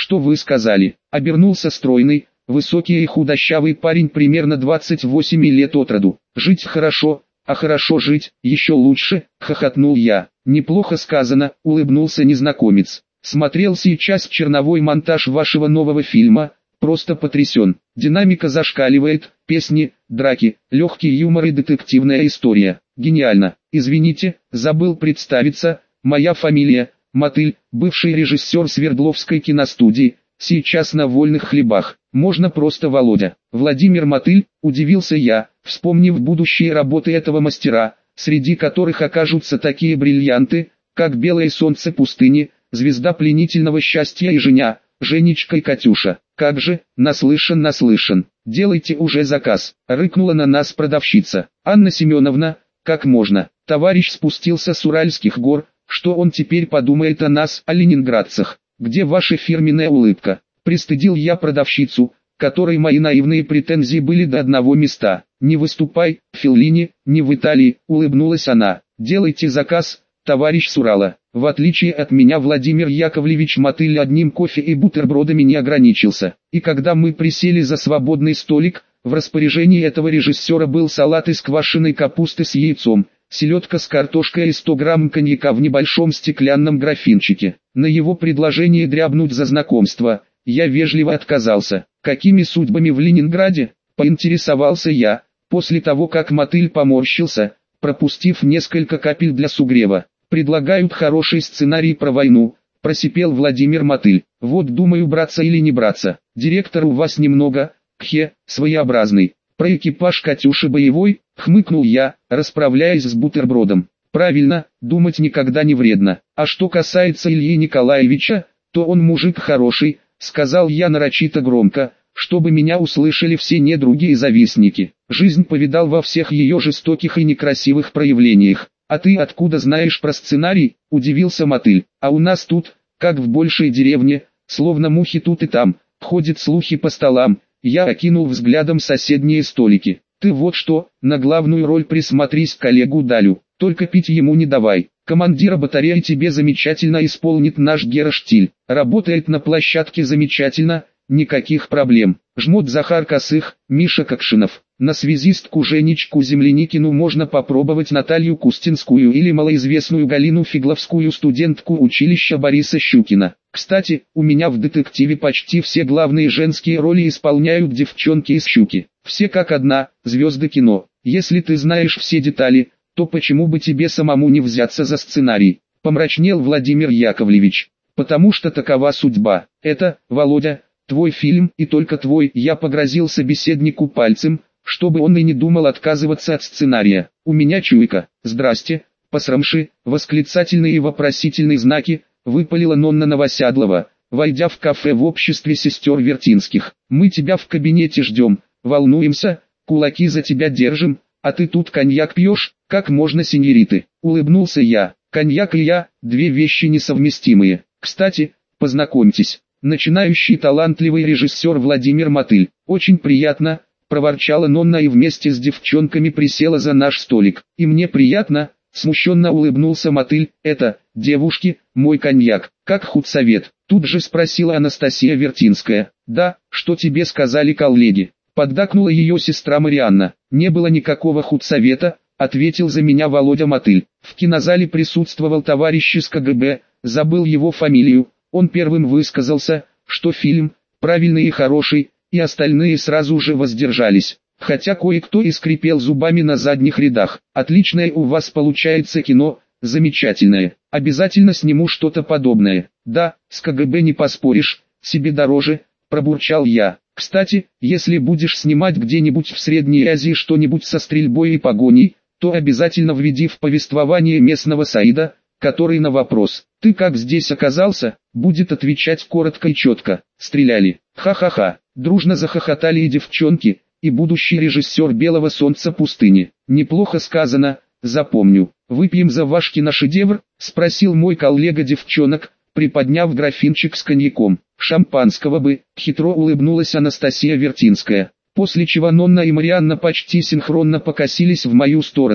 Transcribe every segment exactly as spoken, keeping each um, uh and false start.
Что вы сказали? Обернулся стройный, высокий и худощавый парень примерно двадцати восьми лет от роду. Жить хорошо, а хорошо жить, еще лучше, хохотнул я. Неплохо сказано, улыбнулся незнакомец. Смотрел сейчас черновой монтаж вашего нового фильма, просто потрясен. Динамика зашкаливает, песни, драки, легкий юмор и детективная история. Гениально. Извините, забыл представиться, моя фамилия Мотыль, бывший режиссер Свердловской киностудии, сейчас на вольных хлебах. Можно просто Володя. Владимир Мотыль, удивился я, вспомнив будущие работы этого мастера, среди которых окажутся такие бриллианты, как «Белое солнце пустыни», «Звезда пленительного счастья» и «Женя», «Женечка» и «Катюша». Как же, наслышан, наслышан. Делайте уже заказ, рыкнула на нас продавщица. Анна Семеновна, как можно? Товарищ спустился с Уральских гор, что он теперь подумает о нас, о ленинградцах? Где ваша фирменная улыбка? Пристыдил я продавщицу, которой мои наивные претензии были до одного места. Не выступай, Феллини, не в Италии, улыбнулась она. Делайте заказ, товарищ с Урала. В отличие от меня Владимир Яковлевич Мотыль одним кофе и бутербродами не ограничился. И когда мы присели за свободный столик, в распоряжении этого режиссера был салат из квашеной капусты с яйцом, селедка с картошкой и сто грамм коньяка в небольшом стеклянном графинчике. На его предложение дрябнуть за знакомство, я вежливо отказался. Какими судьбами в Ленинграде? Поинтересовался я, после того как Мотыль поморщился, пропустив несколько капель для сугрева. Предлагают хороший сценарий про войну, просипел Владимир Мотыль. Вот думаю, браться или не браться. Директор у вас немного, кхе, своеобразный. Про экипаж Катюши боевой, хмыкнул я, расправляясь с бутербродом. Правильно, думать никогда не вредно. А что касается Ильи Николаевича, то он мужик хороший, сказал я нарочито громко, чтобы меня услышали все недруги и завистники. Жизнь повидал во всех ее жестоких и некрасивых проявлениях. «А ты откуда знаешь про сценарий?» – удивился Мотыль. «А у нас тут, как в большей деревне, словно мухи тут и там, ходят слухи по столам». Я окинул взглядом соседние столики. «Ты вот что, на главную роль присмотрись к коллегу Далю, только пить ему не давай. Командира батареи тебе замечательно исполнит наш Гера Штиль. Работает на площадке замечательно, никаких проблем. Жмот Захар Косых, Миша Кокшинов. На связистку Женечку Земляникину можно попробовать Наталью Кустинскую или малоизвестную Галину Фигловскую, студентку училища Бориса Щукина. Кстати, у меня в детективе почти все главные женские роли исполняют девчонки из Щуки. Все как одна, звезды кино. Если ты знаешь все детали, то почему бы тебе самому не взяться за сценарий?» Помрачнел Владимир Яковлевич. «Потому что такова судьба. Это, Володя, твой фильм и только твой». Я погрозил собеседнику пальцем, чтобы он и не думал отказываться от сценария. «У меня чуйка». «Здрасте, посрамши», восклицательные и вопросительные знаки, выпалила Нонна Новосядлова, войдя в кафе в обществе сестер Вертинских. «Мы тебя в кабинете ждем, волнуемся, кулаки за тебя держим, а ты тут коньяк пьешь, как можно, сеньориты?» Улыбнулся я. «Коньяк и я – две вещи несовместимые. Кстати, познакомьтесь, начинающий талантливый режиссер Владимир Мотыль. Очень приятно», – проворчала Нонна и вместе с девчонками присела за наш столик. «И мне приятно», – смущенно улыбнулся Мотыль. «Это, девушки, мой коньяк, как худсовет?» Тут же спросила Анастасия Вертинская. «Да, что тебе сказали коллеги?» Поддакнула ее сестра Марианна. «Не было никакого худсовета», — ответил за меня Володя Мотыль. «В кинозале присутствовал товарищ из ка гэ бэ, забыл его фамилию. Он первым высказался, что фильм правильный и хороший, и остальные сразу же воздержались. Хотя кое-кто и скрипел зубами на задних рядах. Отличное у вас получается кино, замечательное. Обязательно сниму что-то подобное». «Да, с ка гэ бэ не поспоришь, себе дороже», — пробурчал я. «Кстати, если будешь снимать где-нибудь в Средней Азии что-нибудь со стрельбой и погоней, то обязательно введи в повествование местного Саида, который на вопрос «Ты как здесь оказался?» будет отвечать коротко и четко. Стреляли. Ха-ха-ха. Дружно захохотали и девчонки, и будущий режиссер «Белого солнца пустыни». «Неплохо сказано, запомню. Выпьем за ваш киношедевр?» спросил мой коллега девчонок, приподняв графинчик с коньяком. «Шампанского бы», — хитро улыбнулась Анастасия Вертинская. После чего Нонна и Марианна почти синхронно покосились в мою сторону,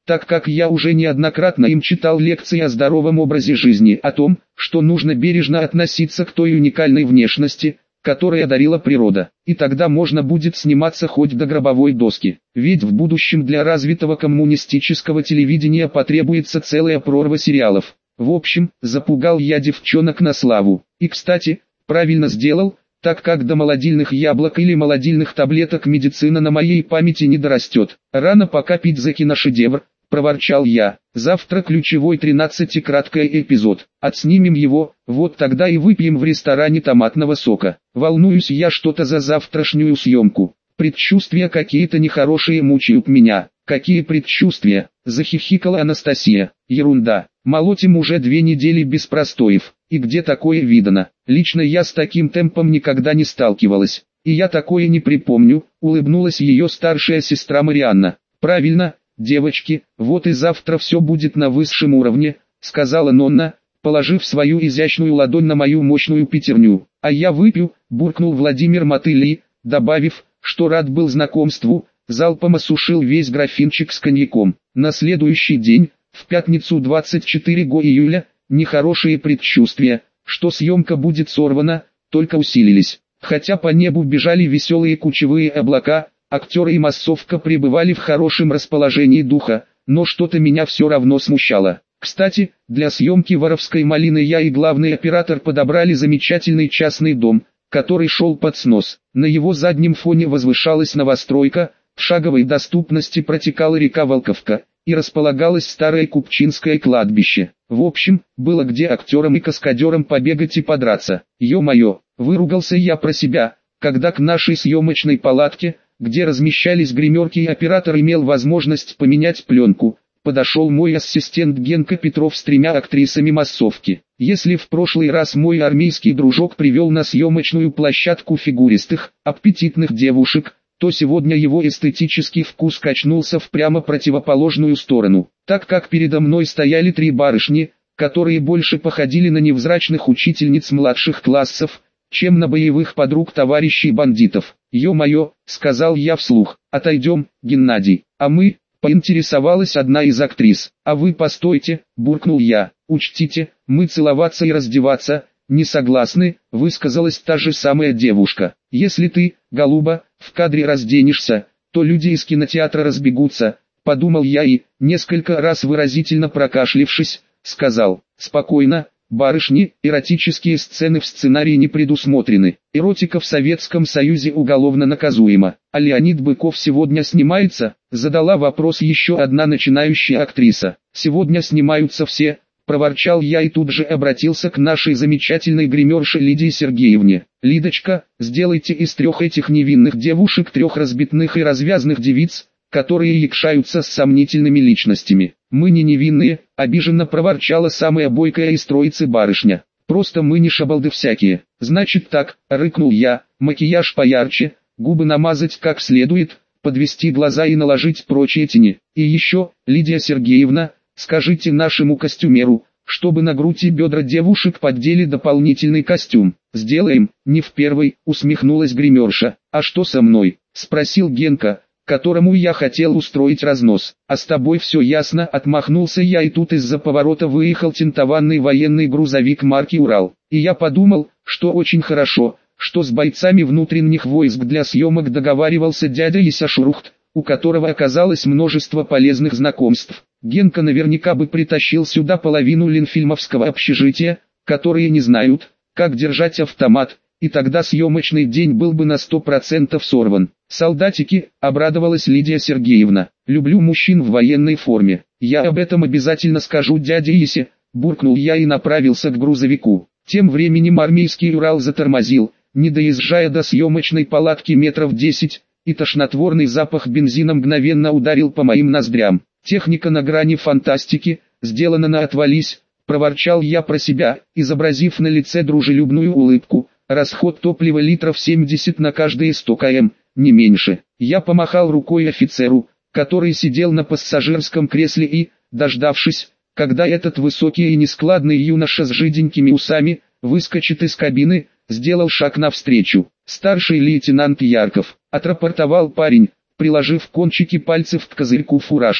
так как я уже неоднократно им читал лекции о здоровом образе жизни, о том, что нужно бережно относиться к той уникальной внешности, которой одарила природа, и тогда можно будет сниматься хоть до гробовой доски. Ведь в будущем для развитого коммунистического телевидения потребуется целая прорва сериалов. В общем, запугал я девчонок на славу. И кстати, правильно сделал, так как до молодильных яблок или молодильных таблеток медицина на моей памяти не дорастет. Рано пока пить за киношедевр, проворчал я. Завтра ключевой тринадцатикраткий эпизод. Отснимем его, вот тогда и выпьем в ресторане томатного сока. Волнуюсь я что-то за завтрашнюю съемку. Предчувствия какие-то нехорошие мучают меня. Какие предчувствия? Захихикала Анастасия. Ерунда. Молотим уже две недели без простоев. И где такое видано? Лично я с таким темпом никогда не сталкивалась. И я такое не припомню, улыбнулась ее старшая сестра Марианна. Правильно, девочки, вот и завтра все будет на высшем уровне, сказала Нонна, положив свою изящную ладонь на мою мощную пятерню. А я выпью, буркнул Владимир Мотыли, добавив, что рад был знакомству, залпом осушил весь графинчик с коньяком. На следующий день, в пятницу двадцать четвёртого июля, нехорошие предчувствия, что съемка будет сорвана, только усилились. Хотя по небу бежали веселые кучевые облака, актеры и массовка пребывали в хорошем расположении духа, но что-то меня все равно смущало. Кстати, для съемки «Воровской малины» я и главный оператор подобрали замечательный частный дом, который шел под снос. На его заднем фоне возвышалась новостройка, в шаговой доступности протекала река Волковка, и располагалось старое Купчинское кладбище. В общем, было где актерам и каскадерам побегать и подраться. Ё-моё, выругался я про себя, когда к нашей съемочной палатке, где размещались гримерки и оператор имел возможность поменять пленку, подошел мой ассистент Генка Петров с тремя актрисами массовки. Если в прошлый раз мой армейский дружок привел на съемочную площадку фигуристых, аппетитных девушек, то сегодня его эстетический вкус качнулся в прямо противоположную сторону, так как передо мной стояли три барышни, которые больше походили на невзрачных учительниц младших классов, чем на боевых подруг товарищей бандитов. «Ё-моё», — сказал я вслух, — «отойдем, Геннадий, а мы...» — поинтересовалась одна из актрис. «А вы постойте», — буркнул я, — «учтите, мы целоваться и раздеваться не согласны», — высказалась та же самая девушка. «Если ты, голуба, в кадре разденешься, то люди из кинотеатра разбегутся», — подумал я и, несколько раз выразительно прокашлившись, сказал: «Спокойно, барышни, эротические сцены в сценарии не предусмотрены. Эротика в Советском Союзе уголовно наказуема. А Леонид Быков сегодня снимается?» — задала вопрос еще одна начинающая актриса. «Сегодня снимаются все», — проворчал я и тут же обратился к нашей замечательной гримерше Лидии Сергеевне. «Лидочка, сделайте из трех этих невинных девушек трех разбитных и развязных девиц, которые якшаются с сомнительными личностями». «Мы не невинные», — обиженно проворчала самая бойкая из троицы барышня. «Просто мы не шабалды всякие». «Значит так», — рыкнул я, — «макияж поярче, губы намазать как следует, подвести глаза и наложить прочие тени. И еще, Лидия Сергеевна, скажите нашему костюмеру, чтобы на грудь и бедра девушек поддели дополнительный костюм». «Сделаем», — не в первый, усмехнулась гримерша. «А что со мной?» — спросил Генка, которому я хотел устроить разнос. «А с тобой все ясно», — отмахнулся я, и тут из-за поворота выехал тентованный военный грузовик марки «Урал». И я подумал, что очень хорошо, что с бойцами внутренних войск для съемок договаривался дядя Ися Шурухт, у которого оказалось множество полезных знакомств. Генка наверняка бы притащил сюда половину ленфильмовского общежития, которые не знают, как держать автомат, и тогда съемочный день был бы на сто процентов сорван. «Солдатики», — обрадовалась Лидия Сергеевна, — «люблю мужчин в военной форме. Я об этом обязательно скажу дяде Исе», — буркнул я и направился к грузовику. Тем временем армейский Урал затормозил, не доезжая до съемочной палатки метров десять, и тошнотворный запах бензина мгновенно ударил по моим ноздрям. «Техника на грани фантастики, сделана на отвались», — проворчал я про себя, изобразив на лице дружелюбную улыбку. «Расход топлива литров семьдесят на каждые сто километров, не меньше». Я помахал рукой офицеру, который сидел на пассажирском кресле и, дождавшись, когда этот высокий и нескладный юноша с жиденькими усами выскочит из кабины, сделал шаг навстречу. «Старший лейтенант Ярков», — отрапортовал парень, приложив кончики пальцев к козырьку фуражки.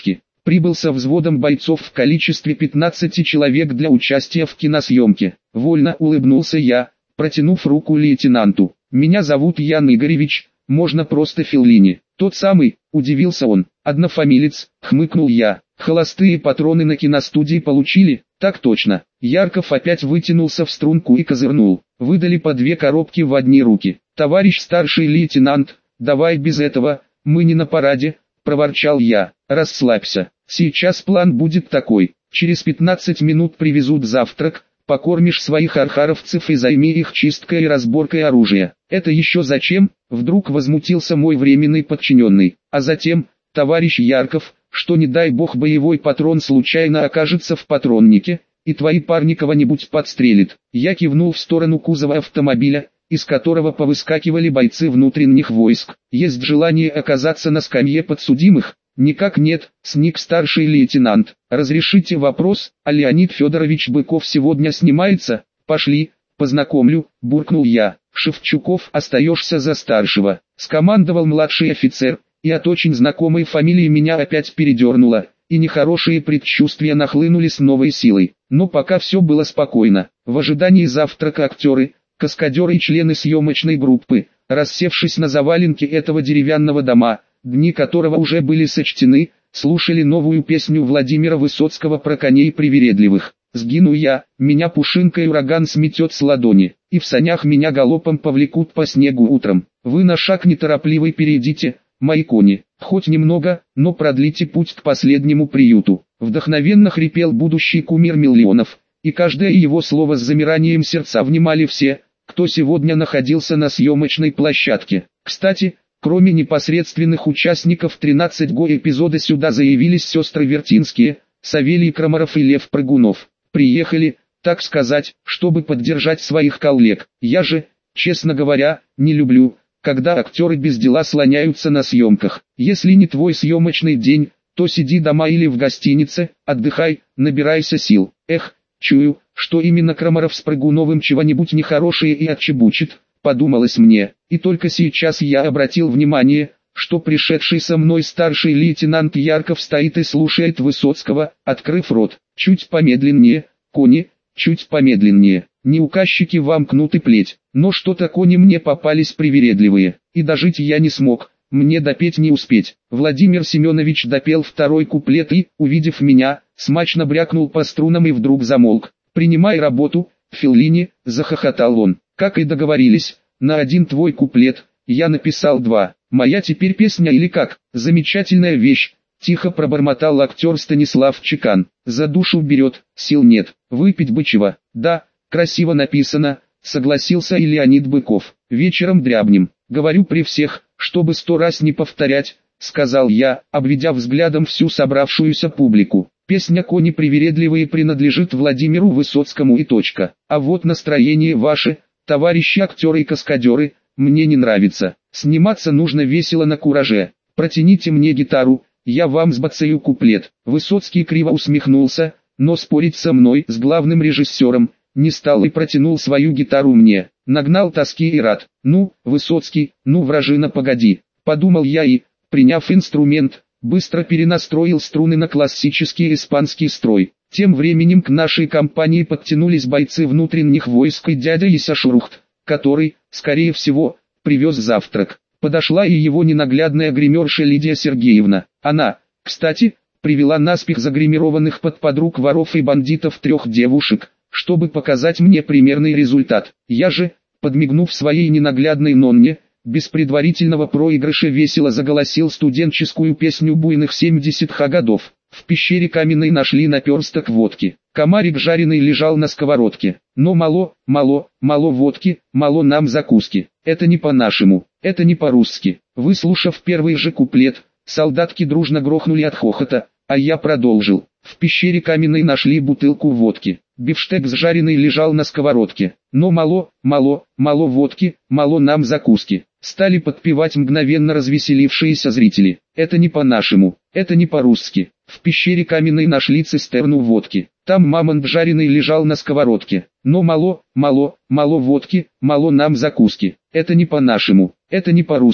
Прибыл со взводом бойцов в количестве пятнадцати человек для участия в киносъемке. Вольно улыбнулся я, протянув руку лейтенанту. «Меня зовут Ян Игоревич, можно просто Феллини». «Тот самый», — удивился он. «Однофамилец», — хмыкнул я. «Холостые патроны на киностудии получили?» «Так точно». Ярков опять вытянулся в струнку и козырнул. Выдали по две коробки в одни руки. «Товарищ старший лейтенант, давай без этого, мы не на параде», — проворчал я. «Расслабься. Сейчас план будет такой. Через пятнадцать минут привезут завтрак, покормишь своих архаровцев и займи их чисткой и разборкой оружия». «Это еще зачем?» — вдруг возмутился мой временный подчиненный. «А затем, товарищ Ярков, что не дай бог боевой патрон случайно окажется в патроннике, и твои парни кого-нибудь подстрелит». Я кивнул в сторону кузова автомобиля, из которого повыскакивали бойцы внутренних войск. «Есть желание оказаться на скамье подсудимых?» «Никак нет», — сник старший лейтенант. «Разрешите вопрос, а Леонид Федорович Быков сегодня снимается?» «Пошли, познакомлю», — буркнул я. «Шевчуков, остаешься за старшего», — скомандовал младший офицер, и от очень знакомой фамилии меня опять передернуло, и нехорошие предчувствия нахлынули с новой силой. Но пока все было спокойно. В ожидании завтрака актеры, каскадеры и члены съемочной группы, рассевшись на заваленке этого деревянного дома, дни которого уже были сочтены, слушали новую песню Владимира Высоцкого про коней привередливых. «Сгину я, меня пушинкой ураган сметет с ладони, и в санях меня галопом повлекут по снегу утром. Вы на шаг неторопливый перейдите, мои кони, хоть немного, но продлите путь к последнему приюту». Вдохновенно хрипел будущий кумир миллионов, и каждое его слово с замиранием сердца внимали все, кто сегодня находился на съемочной площадке. Кстати, кроме непосредственных участников тринадцатого эпизода сюда заявились сестры Вертинские, Савелий Крамаров и Лев Прыгунов. Приехали, так сказать, чтобы поддержать своих коллег. Я же, честно говоря, не люблю, когда актеры без дела слоняются на съемках. Если не твой съемочный день, то сиди дома или в гостинице, отдыхай, набирайся сил. Эх, чую, что именно Крамаров с Прыгуновым чего-нибудь нехорошее и отчебучит, подумалось мне. И только сейчас я обратил внимание, что пришедший со мной старший лейтенант Ярков стоит и слушает Высоцкого, открыв рот. «Чуть помедленнее, кони, чуть помедленнее, не указчики вам кнут и плеть». Но что-то кони мне попались привередливые, и дожить я не смог, мне допеть не успеть. Владимир Семенович допел второй куплет и, увидев меня, смачно брякнул по струнам и вдруг замолк. «Принимай работу, Феллини», — захохотал он. «Как и договорились, на один твой куплет, я написал два. Моя теперь песня или как? Замечательная вещь», — тихо пробормотал актер Станислав Чекан. «За душу берет, сил нет, выпить бы чего». «Да, красиво написано», — согласился и Леонид Быков. «Вечером дрябнем, говорю при всех, чтобы сто раз не повторять», — сказал я, обведя взглядом всю собравшуюся публику. «Песня «Кони привередливые» принадлежит Владимиру Высоцкому и точка. А вот настроение ваше, товарищи актеры и каскадеры, мне не нравится. Сниматься нужно весело на кураже. Протяните мне гитару, я вам сбацаю куплет». Высоцкий криво усмехнулся, но спорить со мной, с главным режиссером, не стал и протянул свою гитару мне. Нагнал тоски и рад. «Ну, Высоцкий, ну вражина погоди», — подумал я и, приняв инструмент, быстро перенастроил струны на классический испанский строй. Тем временем к нашей компании подтянулись бойцы внутренних войск и дядя Ися Шурухт, который, скорее всего, привез завтрак. Подошла и его ненаглядная гримерша Лидия Сергеевна. Она, кстати, привела наспех загримированных под подруг воров и бандитов трех девушек, чтобы показать мне примерный результат. Я же, подмигнув своей ненаглядной нонне, без предварительного проигрыша весело заголосил студенческую песню буйных семидесятых годов. В пещере каменной нашли наперсток водки. Комарик жареный лежал на сковородке. Но мало, мало, мало водки, мало нам закуски. Это не по-нашему, это не по-русски. Выслушав первый же куплет, солдатки дружно грохнули от хохота, а я продолжил. В пещере каменной нашли бутылку водки. Бифштекс жареный лежал на сковородке. Но мало, мало, мало водки, мало нам закуски. Стали подпевать мгновенно развеселившиеся зрители. Это не по-нашему, это не по-русски. В пещере каменной нашли цистерну водки. Там мамонт жареный лежал на сковородке. Но мало, мало, мало водки, мало нам закуски. Это не по-нашему, это не по-русски.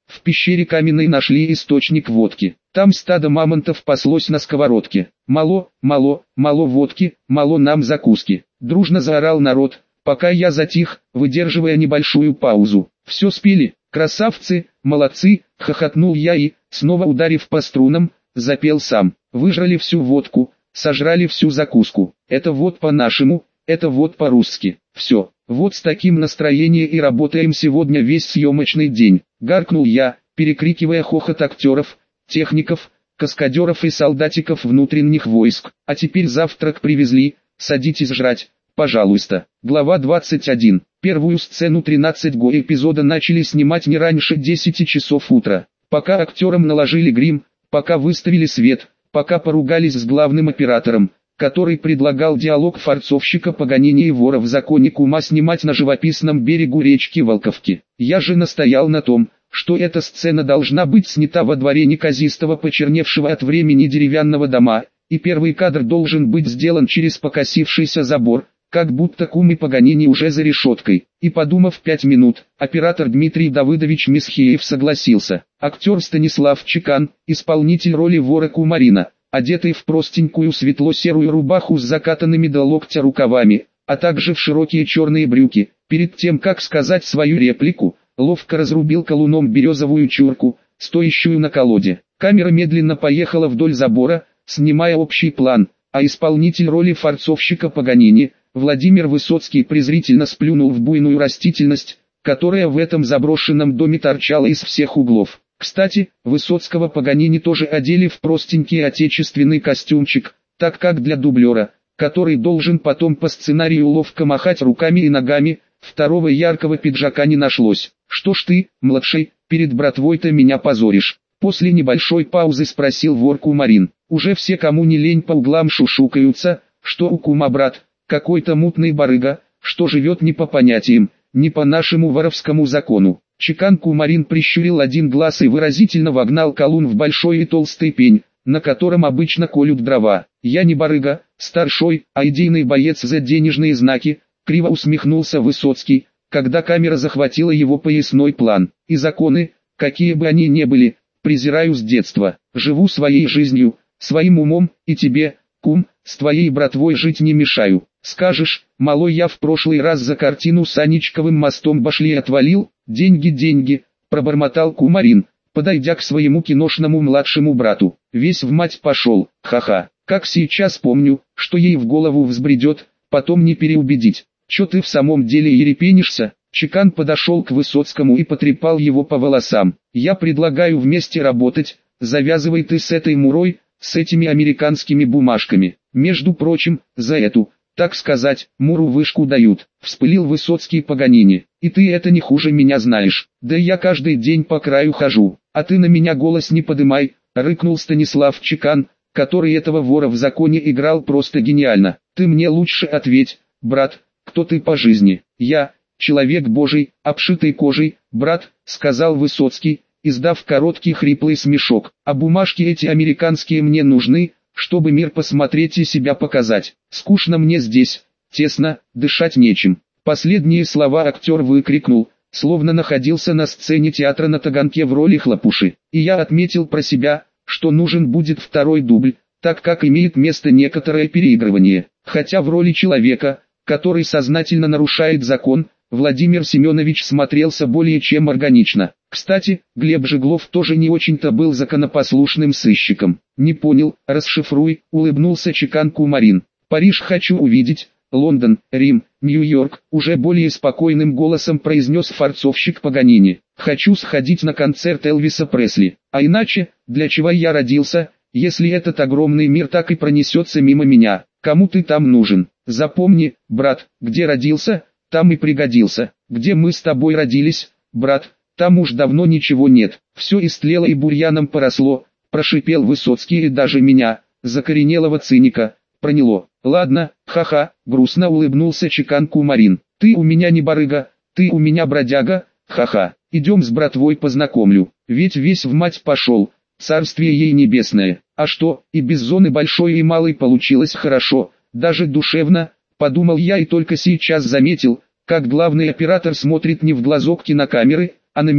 В пещере каменной нашли источник водки. Там стадо мамонтов паслось на сковородке. Мало, мало, мало водки, мало нам закуски. Дружно заорал народ, пока я затих, выдерживая небольшую паузу. Все спели, красавцы, молодцы, хохотнул я и, снова ударив по струнам, запел сам. Выжрали всю водку, сожрали всю закуску. Это вот по-нашему, это вот по-русски. Все, вот с таким настроением и работаем сегодня весь съемочный день. Гаркнул я, перекрикивая хохот актеров, техников, каскадеров и солдатиков внутренних войск. А теперь завтрак привезли, садитесь жрать, пожалуйста. Глава двадцать один. Первую сцену тринадцатого эпизода начали снимать не раньше десяти часов утра. Пока актерам наложили грим, пока выставили свет, пока поругались с главным оператором, который предлагал диалог форцовщика Паганини и вора в законе Кума снимать на живописном берегу речки Волковки. Я же настоял на том, что эта сцена должна быть снята во дворе неказистого почерневшего от времени деревянного дома, и первый кадр должен быть сделан через покосившийся забор, как будто Кум и Паганини уже за решеткой. И подумав пять минут, оператор Дмитрий Давыдович Месхеев согласился. Актер Станислав Чекан, исполнитель роли вора Кумарина, одетый в простенькую светло-серую рубаху с закатанными до локтя рукавами, а также в широкие черные брюки, перед тем как сказать свою реплику, ловко разрубил колуном березовую чурку, стоящую на колоде. Камера медленно поехала вдоль забора, снимая общий план, а исполнитель роли форцовщика Паганини, Владимир Высоцкий, презрительно сплюнул в буйную растительность, которая в этом заброшенном доме торчала из всех углов. Кстати, Высоцкого Паганини тоже одели в простенький отечественный костюмчик, так как для дублера, который должен потом по сценарию ловко махать руками и ногами, второго яркого пиджака не нашлось. «Что ж ты, младший, перед братвой-то меня позоришь?» После небольшой паузы спросил вор Кумарин. «Уже все, кому не лень, по углам шушукаются, что у Кума брат, какой-то мутный барыга, что живет не по понятиям, не по нашему воровскому закону». Чекан Кумарин прищурил один глаз и выразительно вогнал колун в большой и толстый пень, на котором обычно колют дрова. «Я не барыга, старшой, а идейный боец за денежные знаки», криво усмехнулся Высоцкий, когда камера захватила его поясной план. «И законы, какие бы они ни были, презираю с детства. Живу своей жизнью, своим умом, и тебе, Кум, с твоей братвой жить не мешаю. Скажешь, малой, я в прошлый раз за картину с Аничковым мостом башли отвалил, деньги, деньги», пробормотал Кумарин, подойдя к своему киношному младшему брату. Весь в мать пошел, ха-ха. Как сейчас помню, что ей в голову взбредет, потом не переубедить. «Чё ты в самом деле ерепенишься?» Чекан подошел к Высоцкому и потрепал его по волосам. «Я предлагаю вместе работать, завязывай ты с этой мурой, с этими американскими бумажками. Между прочим, за эту, так сказать, муру вышку дают», вспылил Высоцкий Паганини. «И ты это не хуже меня знаешь. Да я каждый день по краю хожу, а ты на меня голос не подымай», рыкнул Станислав Чекан, который этого вора в законе играл просто гениально. «Ты мне лучше ответь, брат, кто ты по жизни?» «Я, человек божий, обшитый кожей, брат», сказал Высоцкий, издав короткий хриплый смешок. «А бумажки эти американские мне нужны, чтобы мир посмотреть и себя показать. Скучно мне здесь, тесно, дышать нечем». Последние слова актер выкрикнул, словно находился на сцене театра на Таганке в роли Хлопуши. И я отметил про себя, что нужен будет второй дубль, так как имеет место некоторое переигрывание. Хотя в роли человека, который сознательно нарушает закон, Владимир Семенович смотрелся более чем органично. Кстати, Глеб Жеглов тоже не очень-то был законопослушным сыщиком. «Не понял, расшифруй», улыбнулся Чекан Кумарин. «Париж хочу увидеть, Лондон, Рим, Нью-Йорк», уже более спокойным голосом произнес форцовщик Паганини. «Хочу сходить на концерт Элвиса Пресли. А иначе, для чего я родился, если этот огромный мир так и пронесется мимо меня? Кому ты там нужен? Запомни, брат, где родился, там и пригодился. Где мы с тобой родились, брат, там уж давно ничего нет. Все истлело и бурьяном поросло», прошипел Высоцкий, и даже меня, закоренелого циника, проняло. «Ладно, ха-ха», грустно улыбнулся Чекан Кумарин. «Ты у меня не барыга, ты у меня бродяга, ха-ха. Идем с братвой познакомлю, ведь весь в мать пошел, царствие ей небесное. А что, и без зоны большой и малой получилось хорошо, даже душевно», подумал я, и только сейчас заметил, как главный оператор смотрит не в глазок кинокамеры, а на меня.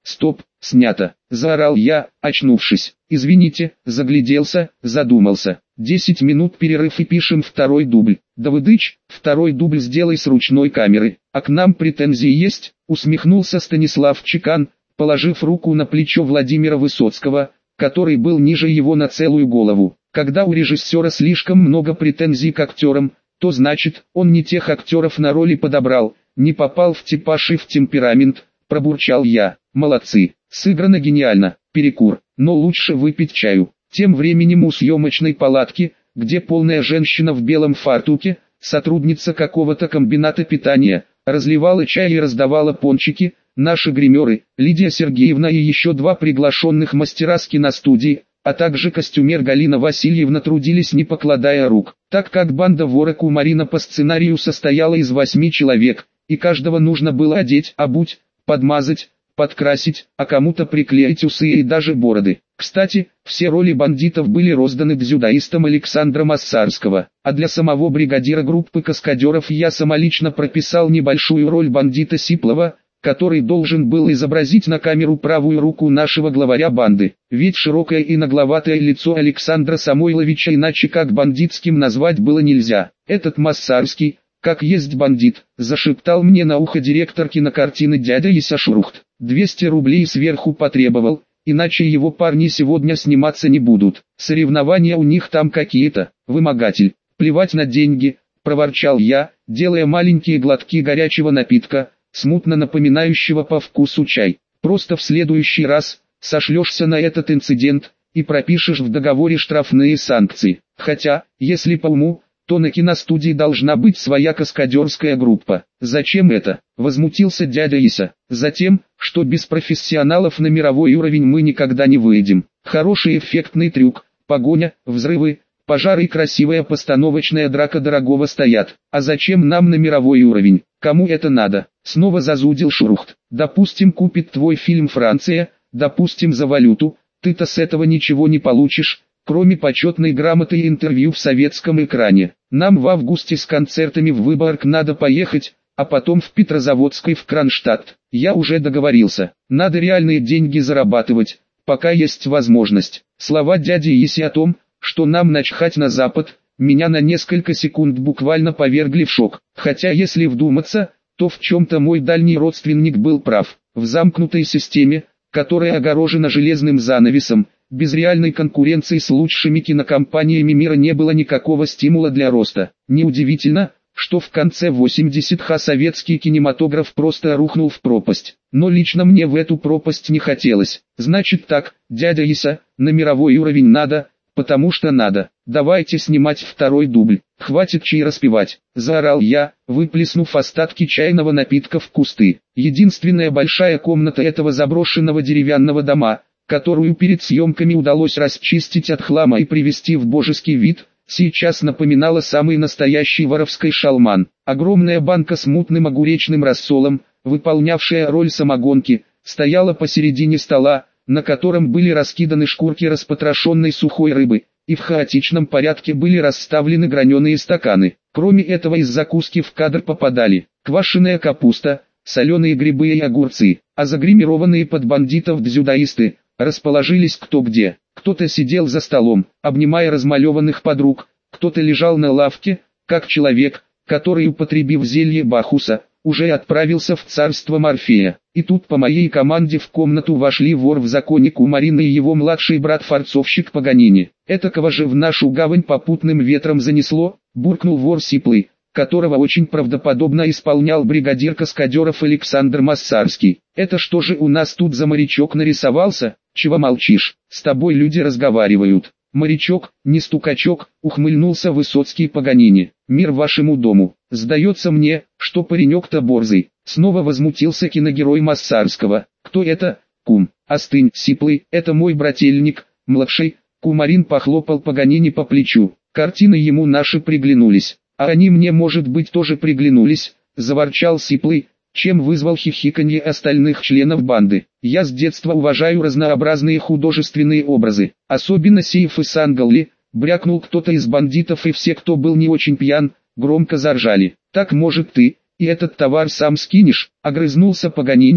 Стоп, снято, заорал я, очнувшись. Извините, загляделся, задумался. Десять минут перерыв и пишем второй дубль. Давыдыч, второй дубль сделай с ручной камеры. А к нам претензии есть? Усмехнулся Станислав Чекан, положив руку на плечо Владимира Высоцкого, который был ниже его на целую голову. Когда у режиссера слишком много претензий к актерам, то значит, он не тех актеров на роли подобрал, не попал в типаж и в темперамент, пробурчал я. Молодцы, сыграно гениально, перекур, но лучше выпить чаю. Тем временем у съемочной палатки, где полная женщина в белом фартуке, сотрудница какого-то комбината питания, разливала чай и раздавала пончики, наши гримеры, Лидия Сергеевна и еще два приглашенных мастера с киностудии, а также костюмер Галина Васильевна трудились не покладая рук. Так как банда вора Кумарина по сценарию состояла из восьми человек, и каждого нужно было одеть, обуть, подмазать, подкрасить, а кому-то приклеить усы и даже бороды. Кстати, все роли бандитов были розданы дзюдоистом Александра Массарского, а для самого бригадира группы каскадеров я самолично прописал небольшую роль бандита Сиплова, который должен был изобразить на камеру правую руку нашего главаря банды. Ведь широкое и нагловатое лицо Александра Самойловича иначе как бандитским назвать было нельзя. Этот Массарский, как есть бандит, зашептал мне на ухо директор кинокартины дядя Ися Шурухт. двести рублей сверху потребовал, иначе его парни сегодня сниматься не будут. Соревнования у них там какие-то, вымогатель. Плевать на деньги, проворчал я, делая маленькие глотки горячего напитка, смутно напоминающего по вкусу чай. Просто в следующий раз сошлешься на этот инцидент и пропишешь в договоре штрафные санкции. Хотя, если по уму, то на киностудии должна быть своя каскадерская группа. Зачем это? Возмутился дядя Ися. Затем, что без профессионалов на мировой уровень мы никогда не выйдем. Хороший эффектный трюк, погоня, взрывы, пожары и красивая постановочная драка дорогого стоят. А зачем нам на мировой уровень? Кому это надо? Снова зазудил Шурухт. Допустим, купит твой фильм Франция, допустим, за валюту, ты-то с этого ничего не получишь, кроме почетной грамоты и интервью в советском экране. Нам в августе с концертами в Выборг надо поехать, а потом в Петрозаводской в Кронштадт. Я уже договорился, надо реальные деньги зарабатывать, пока есть возможность. Слова дяди Иси о том, что нам начхать на Запад, меня на несколько секунд буквально повергли в шок. Хотя если вдуматься, то в чем-то мой дальний родственник был прав. В замкнутой системе, которая огорожена железным занавесом, без реальной конкуренции с лучшими кинокомпаниями мира не было никакого стимула для роста. Неудивительно, что в конце восьмидесятых советский кинематограф просто рухнул в пропасть. Но лично мне в эту пропасть не хотелось. Значит так, дядя Иса, на мировой уровень надо, потому что надо. Давайте снимать второй дубль. Хватит чай распивать, заорал я, выплеснув остатки чайного напитка в кусты. Единственная большая комната этого заброшенного деревянного дома, которую перед съемками удалось расчистить от хлама и привести в божеский вид, сейчас напоминала самый настоящий воровской шалман. Огромная банка с мутным огуречным рассолом, выполнявшая роль самогонки, стояла посередине стола, на котором были раскиданы шкурки распотрошенной сухой рыбы, и в хаотичном порядке были расставлены граненые стаканы. Кроме этого из закуски в кадр попадали квашеная капуста, соленые грибы и огурцы, а загримированные под бандитов дзюдоисты расположились кто где. Кто-то сидел за столом, обнимая размалеванных подруг, кто-то лежал на лавке, как человек, который, употребив зелье Бахуса, уже отправился в царство Морфея. И тут по моей команде в комнату вошли вор в законе Кумарин и его младший брат-форцовщик Паганини. «Этакого же в нашу гавань попутным ветром занесло», — буркнул вор Сиплый, которого очень правдоподобно исполнял бригадир каскадеров Александр Массарский. «Это что же у нас тут за морячок нарисовался? Чего молчишь? С тобой люди разговаривают». «Морячок, не стукачок», — ухмыльнулся Высоцкий Паганини. «Мир вашему дому. Сдается мне, что паренек-то борзый». Снова возмутился киногерой Массарского. «Кто это? Кум, остынь, Сиплый, это мой брательник, младший». Кумарин похлопал Паганини по плечу. «Картины ему наши приглянулись. А они мне, может быть, тоже приглянулись», — заворчал Сиплый, чем вызвал хихиканье остальных членов банды. «Я с детства уважаю разнообразные художественные образы, особенно Сейф и Сангалли», — брякнул кто-то из бандитов, и все, кто был не очень пьян, громко заржали. «Так, может, ты и этот товар сам скинешь?» — огрызнулся Паганини,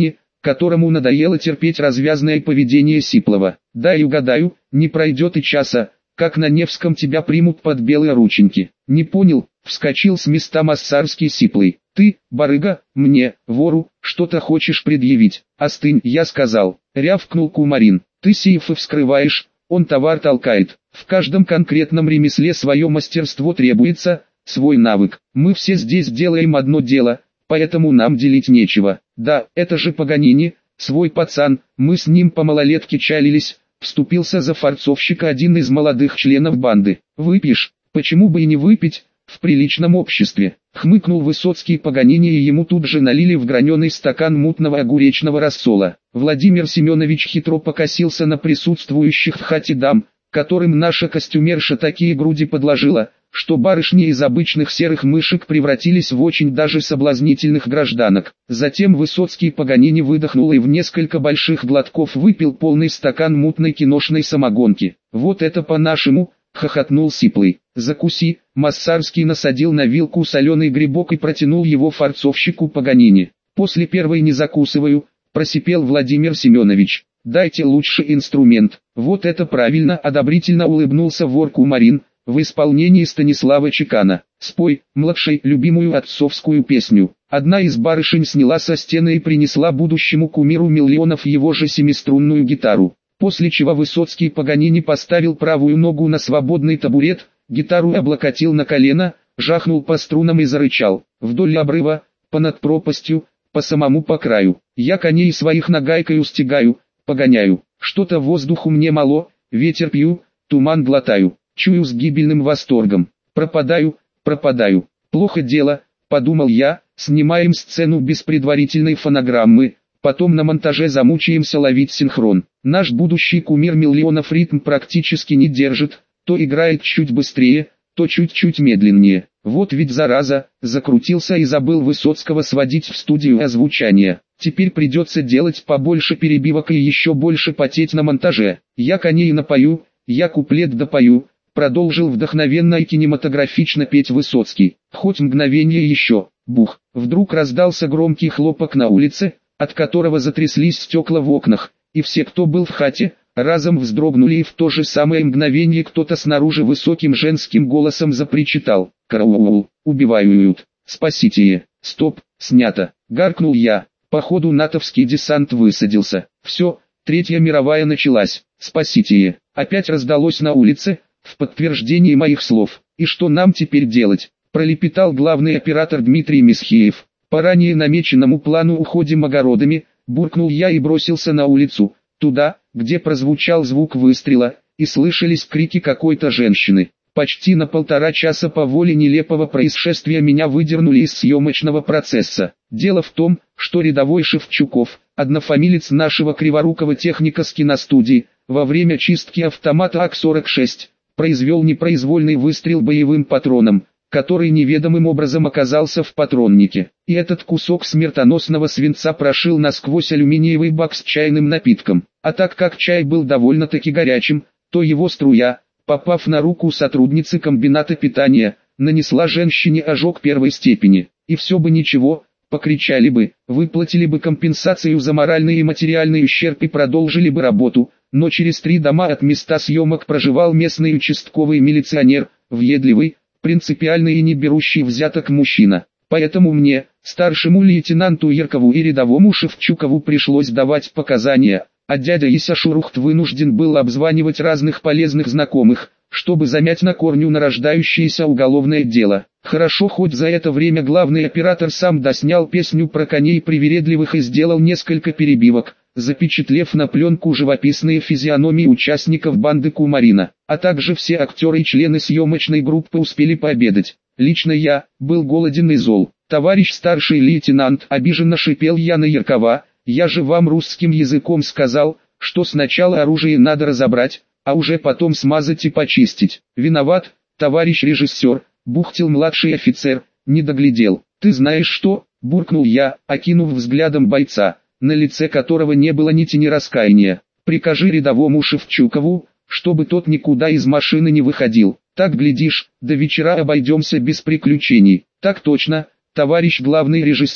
которому надоело терпеть развязное поведение Сиплова. Дай угадаю, не пройдет и часа, как на Невском тебя примут под белые рученьки. Не понял, вскочил с места Массарский Сиплый. Ты, барыга, мне, вору, что-то хочешь предъявить? Остынь, я сказал, рявкнул Кумарин. Ты сейфы вскрываешь, он товар толкает. В каждом конкретном ремесле свое мастерство требуется, свой навык. Мы все здесь делаем одно дело, поэтому нам делить нечего. Да, это же Паганини, свой пацан, мы с ним по малолетке чалились, вступился за форцовщика один из молодых членов банды. Выпьешь, почему бы и не выпить, в приличном обществе. Хмыкнул Высоцкий Паганини, и ему тут же налили в граненый стакан мутного огуречного рассола. Владимир Семенович хитро покосился на присутствующих в хате дам, которым наша костюмерша такие груди подложила, что барышни из обычных серых мышек превратились в очень даже соблазнительных гражданок. Затем Высоцкий Паганини выдохнул и в несколько больших глотков выпил полный стакан мутной киношной самогонки. «Вот это по-нашему!» — хохотнул Сиплый. «Закуси!» — Массарский насадил на вилку соленый грибок и протянул его форцовщику Паганини. «После первой не закусываю», — просипел Владимир Семенович. «Дайте лучше инструмент». «Вот это правильно!» — одобрительно улыбнулся вор Кумарин. В исполнении Станислава Чекана. «Спой, младшей, любимую отцовскую песню». Одна из барышень сняла со стены и принесла будущему кумиру миллионов его же семиструнную гитару. После чего Высоцкий Паганини поставил правую ногу на свободный табурет, гитару облокотил на колено, жахнул по струнам и зарычал. Вдоль обрыва, понад пропастью, по самому по краю. Я коней своих нагайкою стегаю, погоняю. Что-то воздуху мне мало, ветер пью, туман глотаю. Чую с гибельным восторгом. Пропадаю, пропадаю. Плохо дело, подумал я, снимаем сцену без предварительной фонограммы, потом на монтаже замучаемся ловить синхрон. Наш будущий кумир миллионов ритм практически не держит, то играет чуть быстрее, то чуть-чуть медленнее. Вот ведь зараза, закрутился и забыл Высоцкого сводить в студию озвучания. Теперь придется делать побольше перебивок и еще больше потеть на монтаже. Я коней напою, я куплет допою. Продолжил вдохновенно и кинематографично петь Высоцкий. Хоть мгновение еще, бух. Вдруг раздался громкий хлопок на улице, от которого затряслись стекла в окнах, и все, кто был в хате, разом вздрогнули, и в то же самое мгновение кто-то снаружи высоким женским голосом запричитал: «Караул, убивают, спасите!» «Стоп, снято!» — гаркнул я. Походу натовский десант высадился. Все, Третья мировая началась. «Спасите!» Опять раздалось на улице, в подтверждение моих слов. «И что нам теперь делать?» — пролепетал главный оператор Дмитрий Месхиев. «По ранее намеченному плану уходим огородами», — буркнул я и бросился на улицу, туда, где прозвучал звук выстрела, и слышались крики какой-то женщины. Почти на полтора часа по воле нелепого происшествия меня выдернули из съемочного процесса. Дело в том, что рядовой Шевчуков, однофамилец нашего криворукого техника с киностудии, во время чистки автомата ак сорок шесть, произвел непроизвольный выстрел боевым патроном, который неведомым образом оказался в патроннике. И этот кусок смертоносного свинца прошил насквозь алюминиевый бак с чайным напитком. А так как чай был довольно-таки горячим, то его струя, попав на руку сотрудницы комбината питания, нанесла женщине ожог первой степени. И все бы ничего, покричали бы, выплатили бы компенсацию за моральный и материальный ущерб и продолжили бы работу. Но через три дома от места съемок проживал местный участковый милиционер, въедливый, принципиальный и не берущий взяток мужчина. Поэтому мне, старшему лейтенанту Яркову и рядовому Шевчукову пришлось давать показания, а дядя Ися Шурухт вынужден был обзванивать разных полезных знакомых, чтобы замять на корню нарождающееся уголовное дело. Хорошо, хоть за это время главный оператор сам доснял песню про коней привередливых и сделал несколько перебивок, запечатлев на пленку живописные физиономии участников банды Кумарина, а также все актеры и члены съемочной группы успели пообедать. Лично я был голоден и зол. «Товарищ старший лейтенант», — обиженно шипел я на Яркова, — «я же вам русским языком сказал, что сначала оружие надо разобрать, а уже потом смазать и почистить». «Виноват, товарищ режиссер», — бухтел младший офицер, — «не доглядел». «Ты знаешь что?» — буркнул я, окинув взглядом бойца, на лице которого не было ни тени раскаяния. «Прикажи рядовому Шевчукову, чтобы тот никуда из машины не выходил. Так, глядишь, до вечера обойдемся без приключений». «Так точно, товарищ главный режиссер»,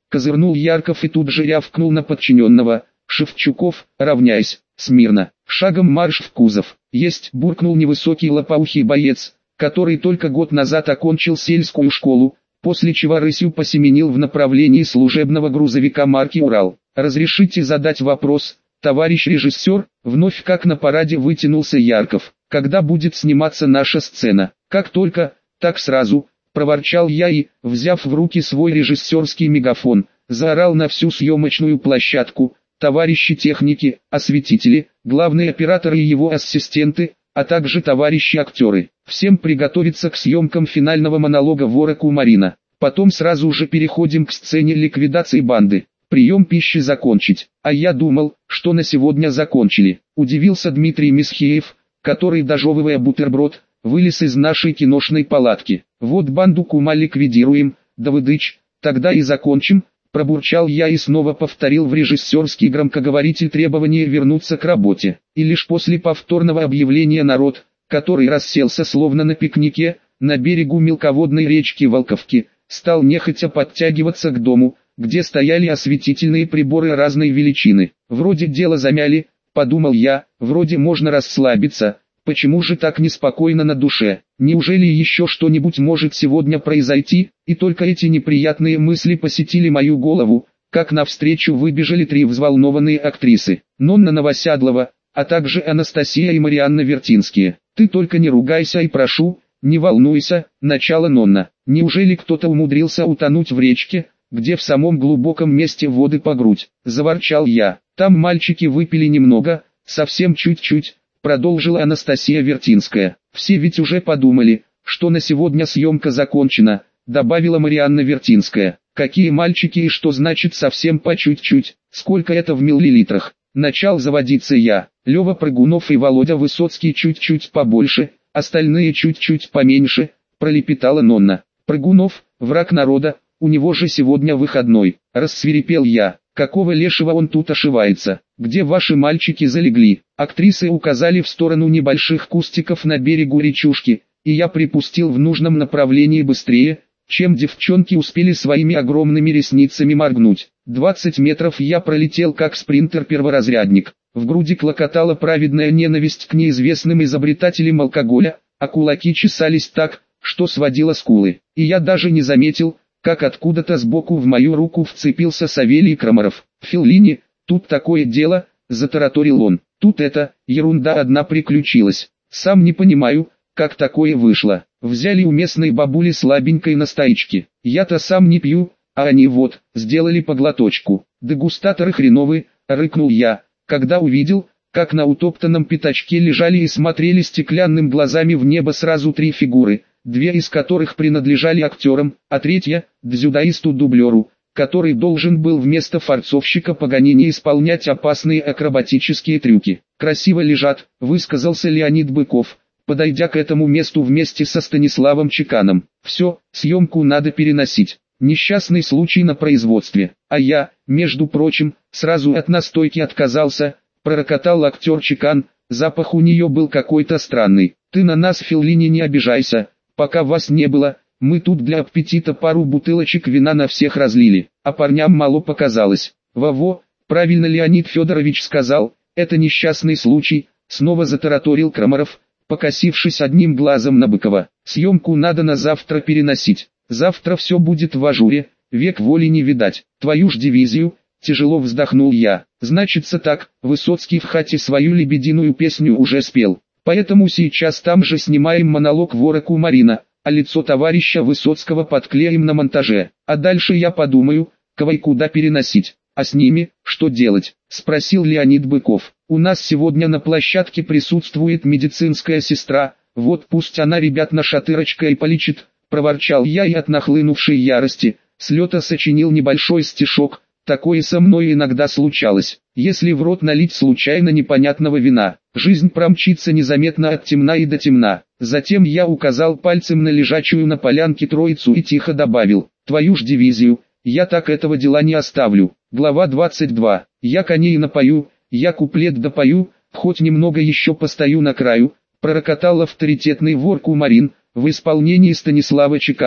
Козырнул Ярков и тут же рявкнул на подчиненного: «Шевчуков, равняйсь, смирно, шагом марш в кузов». «Есть!» — буркнул невысокий лопоухий боец, который только год назад окончил сельскую школу, после чего рысью посеменил в направлении служебного грузовика марки «Урал». «Разрешите задать вопрос, товарищ режиссер?» Вновь как на параде вытянулся Ярков. «Когда будет сниматься наша сцена?» «Как только, так сразу», — проворчал я и, взяв в руки свой режиссерский мегафон, заорал на всю съемочную площадку: «Товарищи техники, осветители, главные операторы и его ассистенты, а также товарищи актеры, всем приготовиться к съемкам финального монолога вора Кумарина. Потом сразу же переходим к сцене ликвидации банды. Прием пищи закончить». «А я думал, что на сегодня закончили», — удивился Дмитрий Месхеев, который, дожевывая бутерброд, вылез из нашей киношной палатки. «Вот банду Кума ликвидируем, Давыдыч, тогда и закончим», — пробурчал я и снова повторил в режиссерский громкоговоритель требование вернуться к работе. И лишь после повторного объявления народ, который расселся словно на пикнике, на берегу мелководной речки Волковки, стал нехотя подтягиваться к дому, где стояли осветительные приборы разной величины. «Вроде дело замяли», — подумал я, — «вроде можно расслабиться». Почему же так неспокойно на душе? Неужели еще что-нибудь может сегодня произойти? И только эти неприятные мысли посетили мою голову, как навстречу выбежали три взволнованные актрисы: Нонна Новосядлова, а также Анастасия и Марианна Вертинские. «Ты только не ругайся и прошу, не волнуйся», — начала Нонна. «Неужели кто-то умудрился утонуть в речке, где в самом глубоком месте воды по грудь?» — заворчал я. «Там мальчики выпили немного, совсем чуть-чуть», — продолжила Анастасия Вертинская. «Все ведь уже подумали, что на сегодня съемка закончена», — добавила Марианна Вертинская. «Какие мальчики и что значит совсем по чуть-чуть? Сколько это в миллилитрах?» Начал заводиться я. «Лёва Прыгунов и Володя Высоцкий чуть-чуть побольше, остальные чуть-чуть поменьше», — пролепетала Нонна. «Прыгунов, враг народа, у него же сегодня выходной», — рассвирепел я. «Какого лешего он тут ошивается? Где ваши мальчики залегли?» Актрисы указали в сторону небольших кустиков на берегу речушки, и я припустил в нужном направлении быстрее, чем девчонки успели своими огромными ресницами моргнуть. Двадцать метров я пролетел как спринтер-перворазрядник. В груди клокотала праведная ненависть к неизвестным изобретателям алкоголя, а кулаки чесались так, что сводило скулы. И я даже не заметил, как откуда-то сбоку в мою руку вцепился Савелий Крамаров. «Феллини, тут такое дело», — затараторил он. «Тут это, ерунда одна приключилась. Сам не понимаю, как такое вышло. Взяли у местной бабули слабенькой настоечки. Я-то сам не пью, а они вот, сделали по глоточку. Дегустаторы хреновы», — рыкнул я, когда увидел, как на утоптанном пятачке лежали и смотрели стеклянным глазами в небо сразу три фигуры, две из которых принадлежали актерам, а третья – дзюдоисту-дублеру, который должен был вместо форцовщика Паганини исполнять опасные акробатические трюки. «Красиво лежат», – высказался Леонид Быков, подойдя к этому месту вместе со Станиславом Чеканом. «Все, съемку надо переносить. Несчастный случай на производстве. А я, между прочим, сразу от настойки отказался», – пророкотал актер Чекан. «Запах у нее был какой-то странный. Ты на нас, Феллини, не обижайся. Пока вас не было, мы тут для аппетита пару бутылочек вина на всех разлили, а парням мало показалось». «Во-во, правильно Леонид Федорович сказал, это несчастный случай», — снова затараторил Крамаров, покосившись одним глазом на Быкова. «Съемку надо на завтра переносить. Завтра все будет в ажуре, век воли не видать. Твою ж дивизию», — тяжело вздохнул я. «Значится так, Высоцкий в хате свою лебединую песню уже спел. Поэтому сейчас там же снимаем монолог вора Кумарина, а лицо товарища Высоцкого подклеим на монтаже. А дальше я подумаю, кого и куда переносить. А с ними, что делать?» — спросил Леонид Быков. «У нас сегодня на площадке присутствует медицинская сестра, вот пусть она ребят нашатырочкой и полечит», — проворчал я и от нахлынувшей ярости, с лета сочинил небольшой стишок. «Такое со мной иногда случалось. Если в рот налить случайно непонятного вина, жизнь промчится незаметно от темна и до темна». Затем я указал пальцем на лежачую на полянке троицу и тихо добавил: «Твою ж дивизию, я так этого дела не оставлю». Глава двадцать два. «Я коней напою, я куплет допою, хоть немного еще постою на краю», пророкотал авторитетный вор Кумарин, в исполнении Станислава Чекана.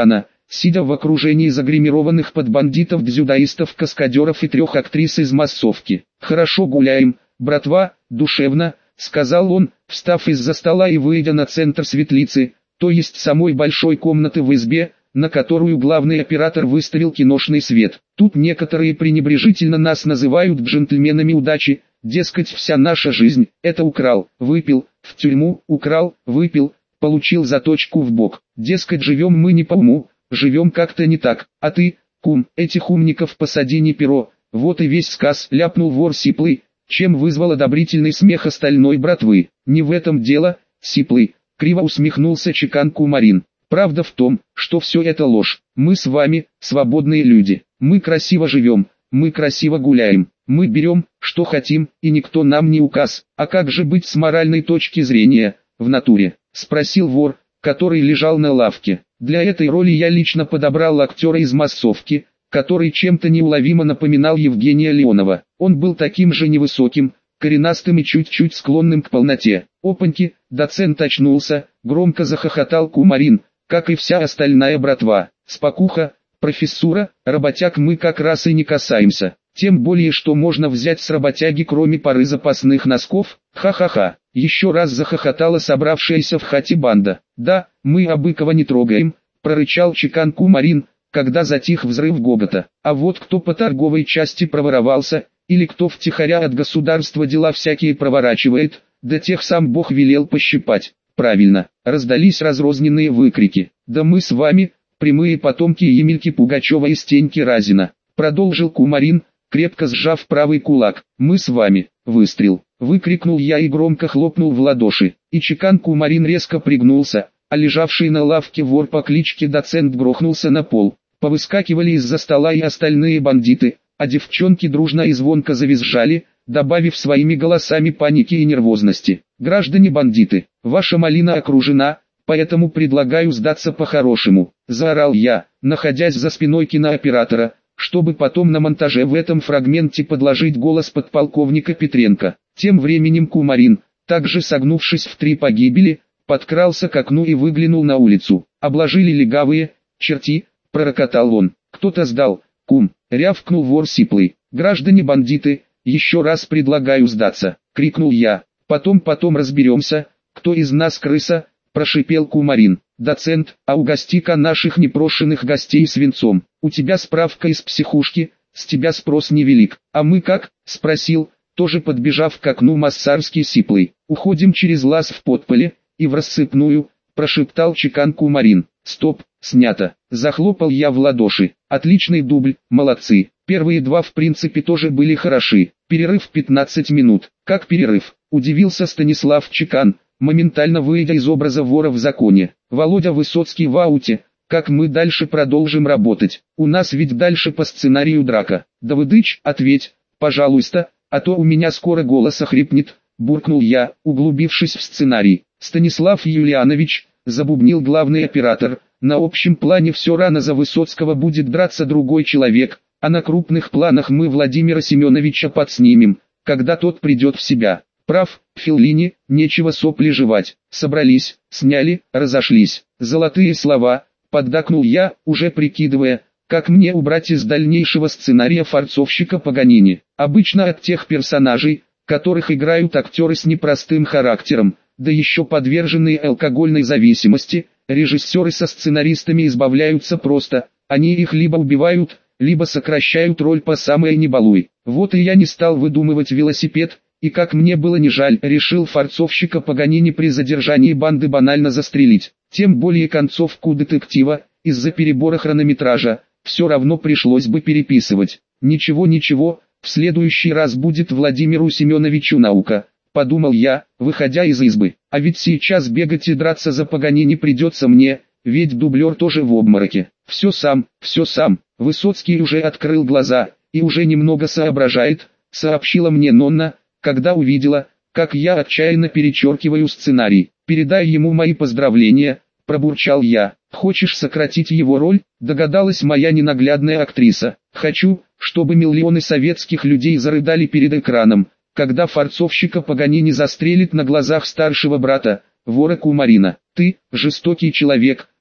сидя в окружении загримированных под бандитов, дзюдоистов, каскадеров и трех актрис из массовки. «Хорошо гуляем, братва, душевно», — сказал он, встав из-за стола и выйдя на центр светлицы, то есть самой большой комнаты в избе, на которую главный оператор выставил киношный свет. Тут некоторые пренебрежительно нас называют джентльменами удачи, дескать, вся наша жизнь – это украл, выпил, в тюрьму, украл, выпил, получил заточку в бок. Дескать, живем мы не по уму, живем как-то не так. А ты, кум, этих умников посади не перо. Вот и весь сказ, ляпнул вор сиплый, чем вызвал одобрительный смех остальной братвы. Не в этом дело, сиплый, криво усмехнулся Чекан Кумарин. Правда в том, что все это ложь. Мы с вами, свободные люди. Мы красиво живем, мы красиво гуляем. Мы берем, что хотим, и никто нам не указ. А как же быть с моральной точки зрения, в натуре? Спросил вор, который лежал на лавке. Для этой роли я лично подобрал актера из массовки, который чем-то неуловимо напоминал Евгения Леонова. Он был таким же невысоким, коренастым и чуть-чуть склонным к полноте. Опаньки, доцент очнулся, громко захохотал Кумарин, как и вся остальная братва. Спокуха, профессура, работяг мы как раз и не касаемся. Тем более, что можно взять с работяги, кроме пары запасных носков. Ха-ха-ха. Еще раз захохотала собравшаяся в хате банда. Да, мы Абыкова не трогаем, прорычал Чекан Кумарин, когда затих взрыв гогота. А вот кто по торговой части проворовался, или кто втихаря от государства дела всякие проворачивает, да тех сам Бог велел пощипать. Правильно, раздались разрозненные выкрики. Да мы с вами, прямые потомки Емельки Пугачева и Стеньки Разина, продолжил Кумарин, крепко сжав правый кулак. Мы с вами, выстрел, выкрикнул я и громко хлопнул в ладоши. И Чекан Кумарин резко пригнулся, а лежавший на лавке вор по кличке Доцент грохнулся на пол. Повыскакивали из-за стола и остальные бандиты, а девчонки дружно и звонко завизжали, добавив своими голосами паники и нервозности. «Граждане бандиты, ваша малина окружена, поэтому предлагаю сдаться по-хорошему», — заорал я, находясь за спиной кинооператора, чтобы потом на монтаже в этом фрагменте подложить голос подполковника Петренко. Тем временем Кумарин, также согнувшись в три погибели, подкрался к окну и выглянул на улицу. «Обложили легавые, черти», — пророкотал он. «Кто-то сдал, кум», — рявкнул вор сиплый. «Граждане бандиты, еще раз предлагаю сдаться», — крикнул я. «Потом, потом разберемся, кто из нас крыса», — прошипел Кумарин. «Доцент, а угости-ка наших непрошенных гостей свинцом. У тебя справка из психушки, с тебя спрос невелик». «А мы как?» — спросил, тоже подбежав к окну Массарский сиплый. «Уходим через лаз в подполе, и в рассыпную», — прошептал Чекан Кумарин. «Стоп, снято». Захлопал я в ладоши. «Отличный дубль, молодцы». Первые два в принципе тоже были хороши. Перерыв пятнадцать минут. «Как перерыв?» — удивился Станислав Чекан, моментально выйдя из образа вора в законе. «Володя Высоцкий в ауте. Как мы дальше продолжим работать? У нас ведь дальше по сценарию драка». «Давыдыч, ответь, пожалуйста, а то у меня скоро голос охрипнет», — буркнул я, углубившись в сценарий. «Станислав Юлианович», — забубнил главный оператор, — «на общем плане все рано за Высоцкого будет драться другой человек, а на крупных планах мы Владимира Семеновича подснимем, когда тот придет в себя». «Прав, Феллини, нечего сопли жевать». Собрались, сняли, разошлись. «Золотые слова», — поддакнул я, уже прикидывая, как мне убрать из дальнейшего сценария форцовщика Паганини. Обычно от тех персонажей, которых играют актеры с непростым характером, да еще подверженные алкогольной зависимости, режиссеры со сценаристами избавляются просто, они их либо убивают, либо сокращают роль по самое не балуй. Вот и я не стал выдумывать велосипед, и как мне было не жаль, решил форцовщика Паганини при задержании банды банально застрелить. Тем более концовку детектива, из-за перебора хронометража, все равно пришлось бы переписывать. Ничего-ничего, в следующий раз будет Владимиру Семеновичу наука, подумал я, выходя из избы. А ведь сейчас бегать и драться за Паганини придется мне, ведь дублер тоже в обмороке. Все сам, все сам. Высоцкий уже открыл глаза, и уже немного соображает, сообщила мне Нонна, когда увидела, как я отчаянно перечеркиваю сценарий. «Передай ему мои поздравления», — пробурчал я. «Хочешь сократить его роль?» — догадалась моя ненаглядная актриса. «Хочу, чтобы миллионы советских людей зарыдали перед экраном, когда форцовщика Паганини застрелит на глазах старшего брата, вора Кумарина. Ты, жестокий человек»,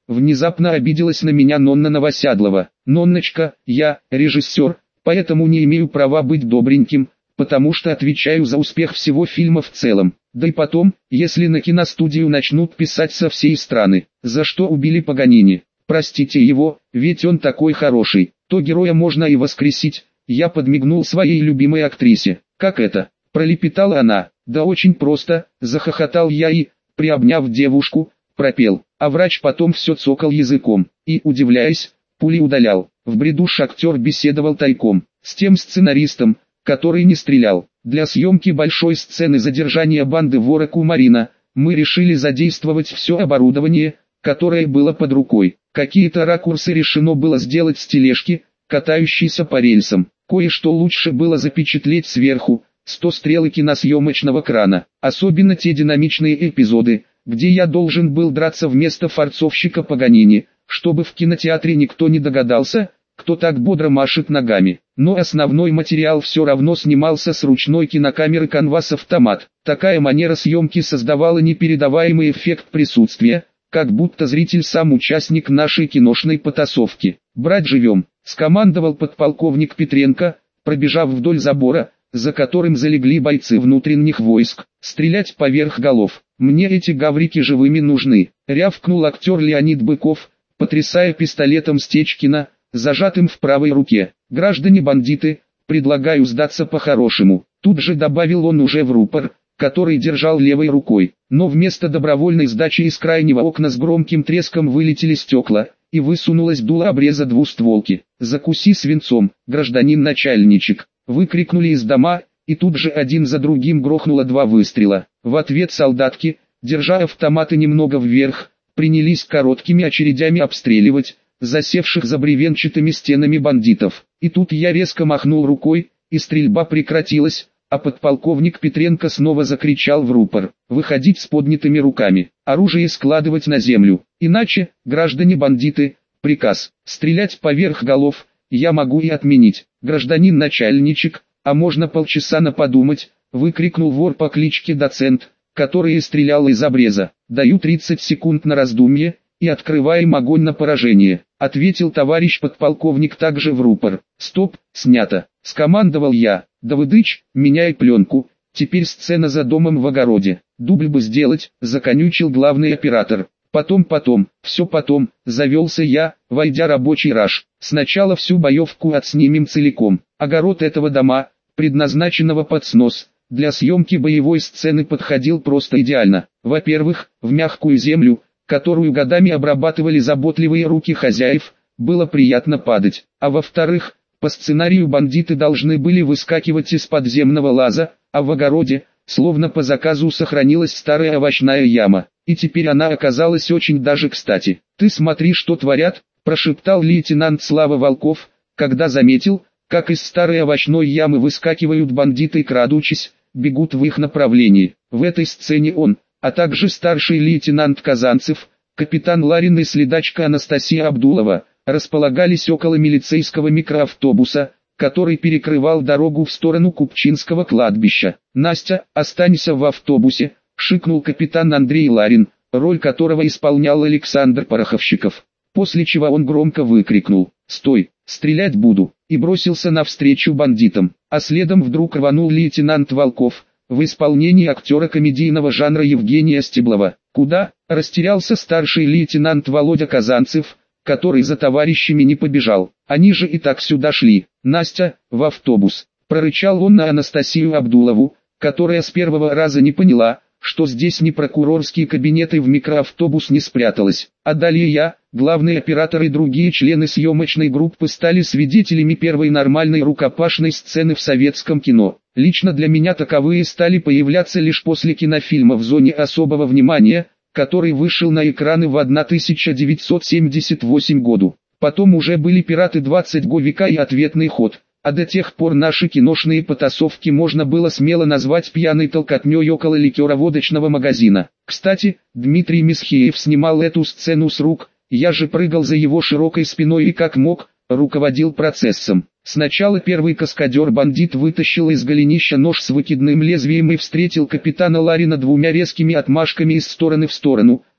Внезапно обиделась на меня Нонна Новосядлова. Нонночка, я режиссер, поэтому не имею права быть добреньким, потому что отвечаю за успех всего фильма в целом. Да и потом, если на киностудию начнут писать со всей страны, за что убили Паганини, простите его, ведь он такой хороший, то героя можно и воскресить. Я подмигнул своей любимой актрисе. Как это? Пролепетала она. Да очень просто, захохотал я и, приобняв девушку, пропел. А врач потом все цокал языком, и, удивляясь, пули удалял. В бреду шахтер беседовал тайком, с тем сценаристом, который не стрелял. Для съемки большой сцены задержания банды вора Кумарина, мы решили задействовать все оборудование, которое было под рукой. Какие-то ракурсы решено было сделать с тележки, катающейся по рельсам. Кое-что лучше было запечатлеть сверху, сто стрелы киносъемочного крана. Особенно те динамичные эпизоды, где я должен был драться вместо форцовщика Паганини, чтобы в кинотеатре никто не догадался, кто так бодро машет ногами. Но основной материал все равно снимался с ручной кинокамеры Canvas автомат. Такая манера съемки создавала непередаваемый эффект присутствия, как будто зритель сам участник нашей киношной потасовки. «Брать живем», — скомандовал подполковник Петренко, пробежав вдоль забора, за которым залегли бойцы внутренних войск. «Стрелять поверх голов. Мне эти гаврики живыми нужны», — рявкнул актер Леонид Быков, потрясая пистолетом Стечкина, зажатым в правой руке. «Граждане-бандиты, предлагаю сдаться по-хорошему», — тут же добавил он уже в рупор, который держал левой рукой. Но вместо добровольной сдачи из крайнего окна с громким треском вылетели стекла, и высунулась дуло обреза двустволки. «Закуси свинцом, гражданин начальничек», — выкрикнули из дома, и тут же один за другим грохнуло два выстрела. В ответ солдатки, держа автоматы немного вверх, принялись короткими очередями обстреливать засевших за бревенчатыми стенами бандитов. И тут я резко махнул рукой, и стрельба прекратилась, а подполковник Петренко снова закричал в рупор: «Выходить с поднятыми руками, оружие складывать на землю, иначе, граждане-бандиты, приказ, стрелять поверх голов, я могу и отменить». «Гражданин начальничек, а можно полчаса на подумать», — выкрикнул вор по кличке Доцент, который стрелял из обреза. «Даю тридцать секунд на раздумье, и открываем огонь на поражение», — ответил товарищ подполковник также в рупор. «Стоп, снято», — скомандовал я. «Давыдыч, меняй пленку, теперь сцена за домом в огороде. Дубль бы сделать», — законючил главный оператор. «Потом, потом, все потом», — завелся я, войдя рабочий раж. «Сначала всю боевку отснимем целиком. Огород этого дома, предназначенного под снос, для съемки боевой сцены подходил просто идеально. Во-первых, в мягкую землю, которую годами обрабатывали заботливые руки хозяев, было приятно падать. А во-вторых, по сценарию бандиты должны были выскакивать из подземного лаза, а в огороде, словно по заказу, сохранилась старая овощная яма, и теперь она оказалась очень даже кстати. «Ты смотри, что творят», — прошептал лейтенант Слава Волков, когда заметил, как из старой овощной ямы выскакивают бандиты и, крадучись, бегут в их направлении. В этой сцене он, а также старший лейтенант Казанцев, капитан Ларин и следачка Анастасия Абдулова, располагались около милицейского микроавтобуса, который перекрывал дорогу в сторону Купчинского кладбища. «Настя, останься в автобусе», — шикнул капитан Андрей Ларин, роль которого исполнял Александр Пороховщиков. После чего он громко выкрикнул: «Стой, стрелять буду», и бросился навстречу бандитам. А следом вдруг рванул лейтенант Волков, в исполнении актера комедийного жанра Евгения Стеблова. «Куда?» — растерялся старший лейтенант Володя Казанцев, который за товарищами не побежал. «Они же и так сюда шли». «Настя, в автобус», — прорычал он на Анастасию Абдулову, которая с первого раза не поняла, что здесь не прокурорский кабинет и в микроавтобус не спряталась. А далее я, главный оператор и другие члены съемочной группы стали свидетелями первой нормальной рукопашной сцены в советском кино. Лично для меня таковые стали появляться лишь после кинофильма «В зоне особого внимания», который вышел на экраны в тысяча девятьсот семьдесят восьмом году. Потом уже были «Пираты двадцатого века» и «Ответный ход». А до тех пор наши киношные потасовки можно было смело назвать пьяной толкотней около ликероводочного магазина. Кстати, Дмитрий Месхиев снимал эту сцену с рук, я же прыгал за его широкой спиной и как мог, руководил процессом. Сначала первый каскадер-бандит вытащил из голенища нож с выкидным лезвием и встретил капитана Ларина двумя резкими отмашками из стороны в сторону,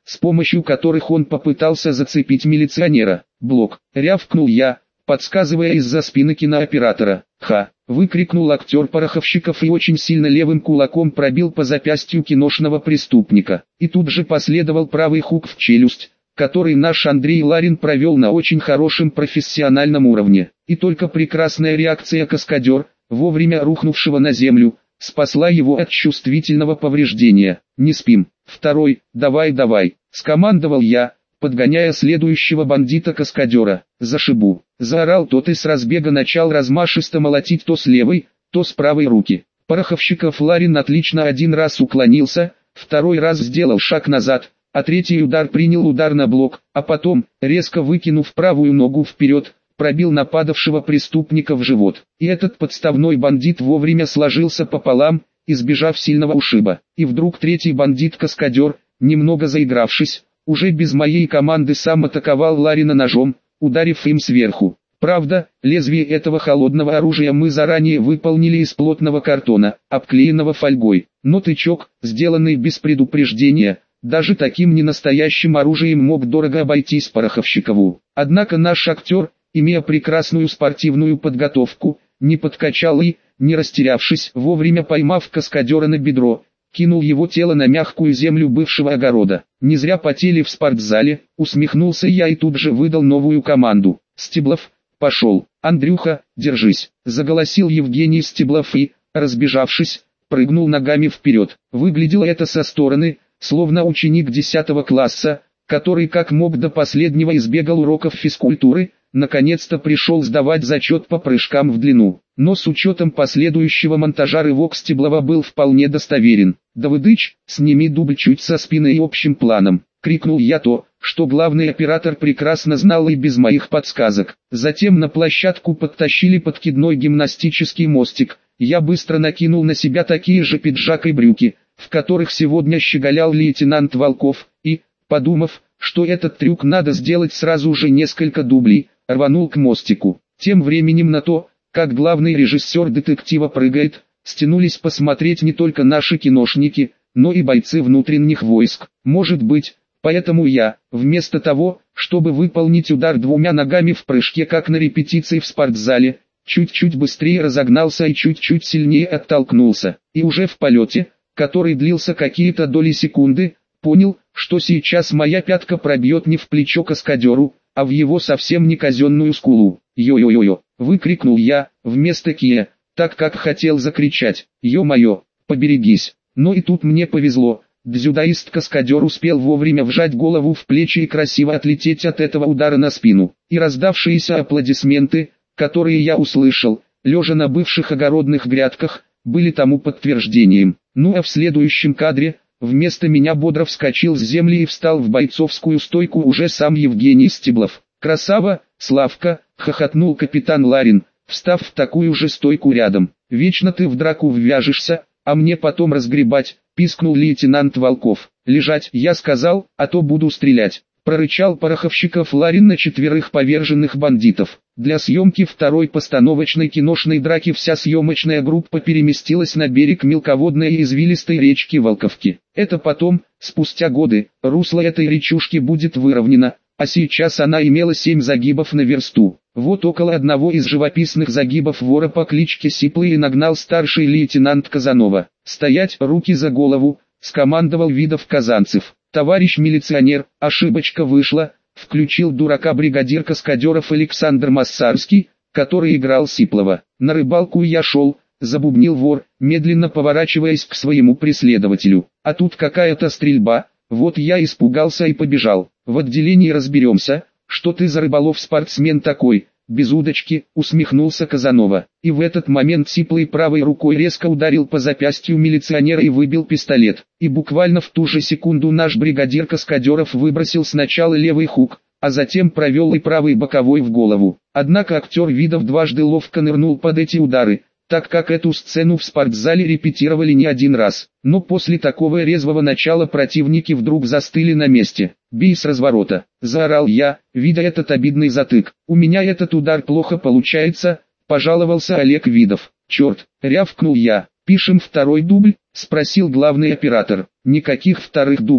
с помощью которых он попытался зацепить милиционера. «Блок!» — рявкнул я, подсказывая из-за спины кинооператора. «Ха!» — выкрикнул актер Пороховщиков и очень сильно левым кулаком пробил по запястью киношного преступника. И тут же последовал правый хук в челюсть, который наш Андрей Ларин провел на очень хорошем профессиональном уровне. И только прекрасная реакция каскадер, вовремя рухнувшего на землю, спасла его от чувствительного повреждения. «Не спим!» «Второй, давай, давай!» — скомандовал я, подгоняя следующего бандита-каскадера. «Зашибу!» — заорал тот и с разбега начал размашисто молотить то с левой, то с правой руки. Пороховщиков Ларин отлично один раз уклонился, второй раз сделал шаг назад, а третий удар принял удар на блок, а потом, резко выкинув правую ногу вперед, пробил нападавшего преступника в живот. И этот подставной бандит вовремя сложился пополам, избежав сильного ушиба. И вдруг третий бандит-каскадер, немного заигравшись, уже без моей команды сам атаковал Ларина ножом, ударив им сверху. Правда, лезвие этого холодного оружия мы заранее выполнили из плотного картона, обклеенного фольгой. Но тычок, сделанный без предупреждения, даже таким ненастоящим оружием мог дорого обойтись Пороховщикову. Однако наш актер, имея прекрасную спортивную подготовку, не подкачал и, не растерявшись, вовремя поймав каскадера на бедро, кинул его тело на мягкую землю бывшего огорода. «Не зря потели в спортзале», усмехнулся я и тут же выдал новую команду. «Стеблов, пошел!» «Андрюха, держись!» заголосил Евгений Стеблов и, разбежавшись, прыгнул ногами вперед. Выглядело это со стороны, словно ученик десятого класса, который как мог до последнего избегал уроков физкультуры, наконец-то пришел сдавать зачет по прыжкам в длину. Но с учетом последующего монтажа рывок Стеблова был вполне достоверен. «Давыдыч, сними дубль чуть со спины и общим планом!» — крикнул я то, что главный оператор прекрасно знал и без моих подсказок. Затем на площадку подтащили подкидной гимнастический мостик. Я быстро накинул на себя такие же пиджак и брюки, в которых сегодня щеголял лейтенант Волков, и, подумав, что этот трюк надо сделать сразу же несколько дублей, рванул к мостику. Тем временем на то, как главный режиссер детектива прыгает, стянулись посмотреть не только наши киношники, но и бойцы внутренних войск. Может быть, поэтому я, вместо того, чтобы выполнить удар двумя ногами в прыжке как на репетиции в спортзале, чуть-чуть быстрее разогнался и чуть-чуть сильнее оттолкнулся. И уже в полете, который длился какие-то доли секунды, понял, что сейчас моя пятка пробьет не в плечо каскадеру, а в его совсем не казенную скулу. «Йо-йо-йо-йо!» — выкрикнул я, вместо «кия», так как хотел закричать «Ё-моё, поберегись!». Но и тут мне повезло, дзюдоист-каскадер успел вовремя вжать голову в плечи и красиво отлететь от этого удара на спину. И раздавшиеся аплодисменты, которые я услышал, лежа на бывших огородных грядках, были тому подтверждением. Ну а в следующем кадре, вместо меня бодро вскочил с земли и встал в бойцовскую стойку уже сам Евгений Стеблов. «Красава, Славка!» — хохотнул капитан Ларин, встав в такую же стойку рядом. «Вечно ты в драку ввяжешься, а мне потом разгребать!» — пискнул лейтенант Волков. «Лежать, я сказал, а то буду стрелять!» — прорычал Пороховщиков Ларин на четверых поверженных бандитов. Для съемки второй постановочной киношной драки вся съемочная группа переместилась на берег мелководной и извилистой речки Волковки. Это потом, спустя годы, русло этой речушки будет выровнено, а сейчас она имела семь загибов на версту. Вот около одного из живописных загибов вора по кличке Сиплый и нагнал старший лейтенант Казанова. «Стоять, руки за голову!» — скомандовал Видов Казанцев. «Товарищ милиционер, ошибочка вышла!» — включил дурака бригадир каскадеров Александр Массарский, который играл Сиплова. «На рыбалку я шел», — забубнил вор, медленно поворачиваясь к своему преследователю. «А тут какая-то стрельба, вот я испугался и побежал. В отделении разберемся, что ты за рыболов-спортсмен такой». «Без удочки», — усмехнулся Казанова. И в этот момент Сиплый правой рукой резко ударил по запястью милиционера и выбил пистолет. И буквально в ту же секунду наш бригадир каскадеров выбросил сначала левый хук, а затем провел и правый боковой в голову. Однако актер Видов дважды ловко нырнул под эти удары, так как эту сцену в спортзале репетировали не один раз. Но после такого резвого начала противники вдруг застыли на месте. «Бей с разворота!» — заорал я, видя этот обидный затык. «У меня этот удар плохо получается», — пожаловался Олег Видов. «Черт!» — рявкнул я. «Пишем второй дубль?» — спросил главный оператор. «Никаких вторых дублей»,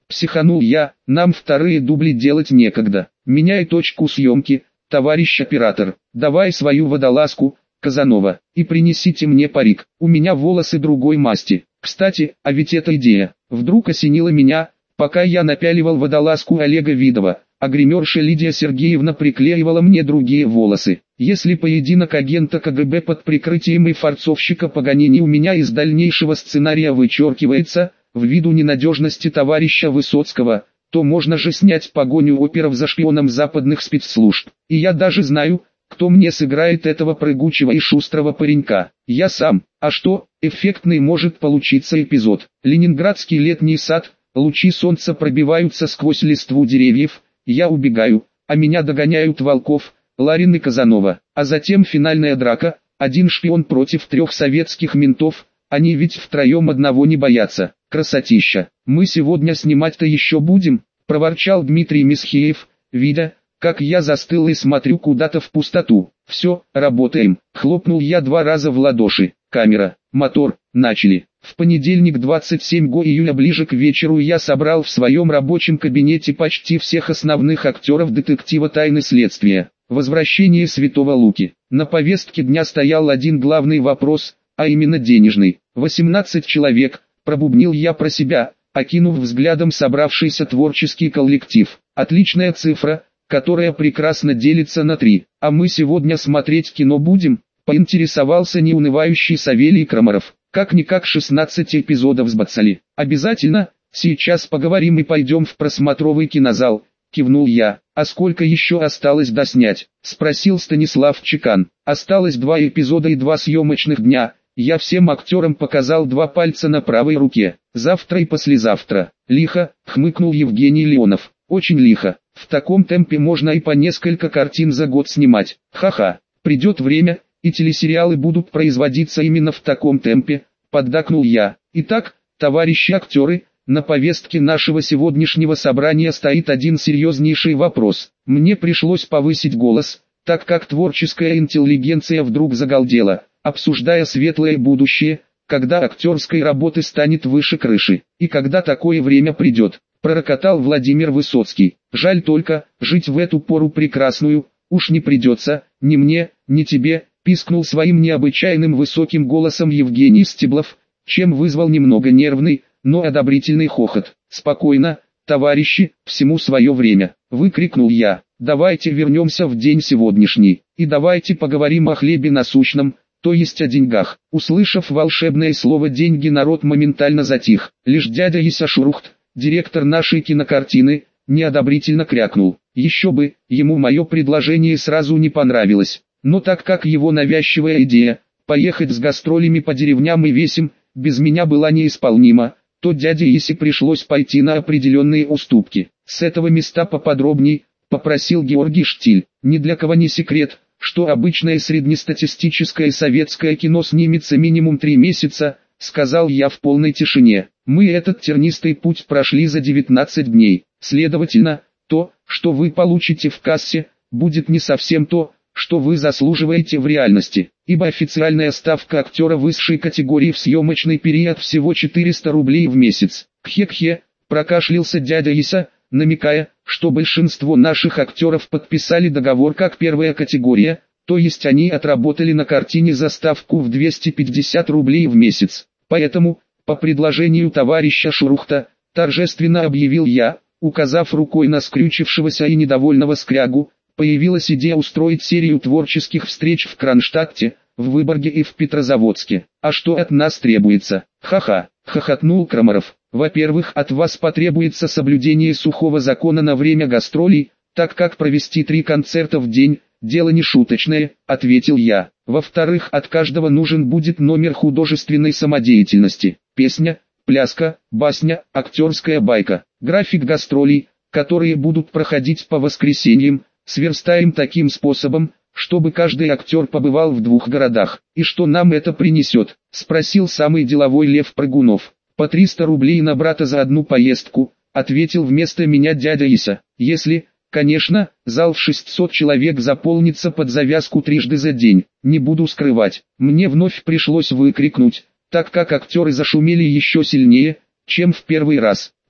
Психанул я, нам вторые дубли делать некогда. Меняй точку съемки, товарищ оператор. Давай свою водолазку, Казанова, и принесите мне парик. У меня волосы другой масти. Кстати, а ведь эта идея вдруг осенила меня, пока я напяливал водолазку Олега Видова, а гримерша Лидия Сергеевна приклеивала мне другие волосы. Если поединок агента КГБ под прикрытием и форцовщика Паганини у меня из дальнейшего сценария вычеркивается, ввиду ненадежности товарища Высоцкого, то можно же снять погоню оперов за шпионом западных спецслужб. И я даже знаю, кто мне сыграет этого прыгучего и шустрого паренька. Я сам. А что, эффектный может получиться эпизод. Ленинградский летний сад, лучи солнца пробиваются сквозь листву деревьев, я убегаю, а меня догоняют Волков, Ларин и Казанова. А затем финальная драка, один шпион против трех советских ментов, они ведь втроем одного не боятся. Красотища. Мы сегодня снимать-то еще будем, проворчал Дмитрий Месхиев, видя, как я застыл и смотрю куда-то в пустоту. Все, работаем. Хлопнул я два раза в ладоши. Камера, мотор, начали. В понедельник двадцать седьмого июля ближе к вечеру я собрал в своем рабочем кабинете почти всех основных актеров детектива «Тайны следствия». Возвращение Святого Луки. На повестке дня стоял один главный вопрос, а именно денежный. восемнадцать человек, пробубнил я про себя, окинув взглядом собравшийся творческий коллектив. Отличная цифра, которая прекрасно делится на три. А мы сегодня смотреть кино будем? Поинтересовался неунывающий Савелий Крамаров. Как-никак шестнадцать эпизодов сбацали. Обязательно, сейчас поговорим и пойдем в просмотровый кинозал, кивнул я. А сколько еще осталось доснять? Спросил Станислав Чекан. Осталось два эпизода и два съемочных дня. Я всем актерам показал два пальца на правой руке. Завтра и послезавтра. Лихо, хмыкнул Евгений Леонов. Очень лихо. В таком темпе можно и по несколько картин за год снимать. Ха-ха. Придет время, и телесериалы будут производиться именно в таком темпе, поддакнул я. Итак, товарищи актеры, на повестке нашего сегодняшнего собрания стоит один серьезнейший вопрос. Мне пришлось повысить голос, так как творческая интеллигенция вдруг загалдела, обсуждая светлое будущее, когда актерской работы станет выше крыши, и когда такое время придет, пророкотал Владимир Высоцкий. Жаль только, жить в эту пору прекрасную, уж не придется, ни мне, ни тебе, пискнул своим необычайным высоким голосом Евгений Стеблов, чем вызвал немного нервный, но одобрительный хохот. «Спокойно, товарищи, всему свое время», — выкрикнул я. «Давайте вернемся в день сегодняшний, и давайте поговорим о хлебе насущном, то есть о деньгах». Услышав волшебное слово «деньги», народ моментально затих. Лишь дядя Иса Шурухт, директор нашей кинокартины, неодобрительно крякнул. Еще бы, ему мое предложение сразу не понравилось. Но так как его навязчивая идея, поехать с гастролями по деревням и весям, без меня была неисполнима, то дяде Исе пришлось пойти на определенные уступки. С этого места поподробней, попросил Георгий Штиль. Ни для кого не секрет, что обычное среднестатистическое советское кино снимется минимум три месяца, сказал я в полной тишине. Мы этот тернистый путь прошли за девятнадцать дней. Следовательно, то, что вы получите в кассе, будет не совсем то, что вы заслуживаете в реальности, ибо официальная ставка актера высшей категории в съемочный период всего четыреста рублей в месяц. Кхе-кхе, прокашлялся дядя Иса, намекая, что большинство наших актеров подписали договор как первая категория, то есть они отработали на картине за ставку в двести пятьдесят рублей в месяц. Поэтому, по предложению товарища Шурухта, торжественно объявил я, указав рукой на скрючившегося и недовольного скрягу, появилась идея устроить серию творческих встреч в Кронштадте, в Выборге и в Петрозаводске. А что от нас требуется? Ха-ха, хохотнул Крамаров. Во-первых, от вас потребуется соблюдение сухого закона на время гастролей, так как провести три концерта в день – дело не шуточное, ответил я. Во-вторых, от каждого нужен будет номер художественной самодеятельности. Песня, пляска, басня, актерская байка. График гастролей, которые будут проходить по воскресеньям, сверстаем таким способом, чтобы каждый актер побывал в двух городах. И что нам это принесет? Спросил самый деловой Лев Прыгунов. По триста рублей на брата за одну поездку, ответил вместо меня дядя Иса. Если, конечно, зал в шестьсот человек заполнится под завязку трижды за день. Не буду скрывать, мне вновь пришлось выкрикнуть, так как актеры зашумели еще сильнее, чем в первый раз.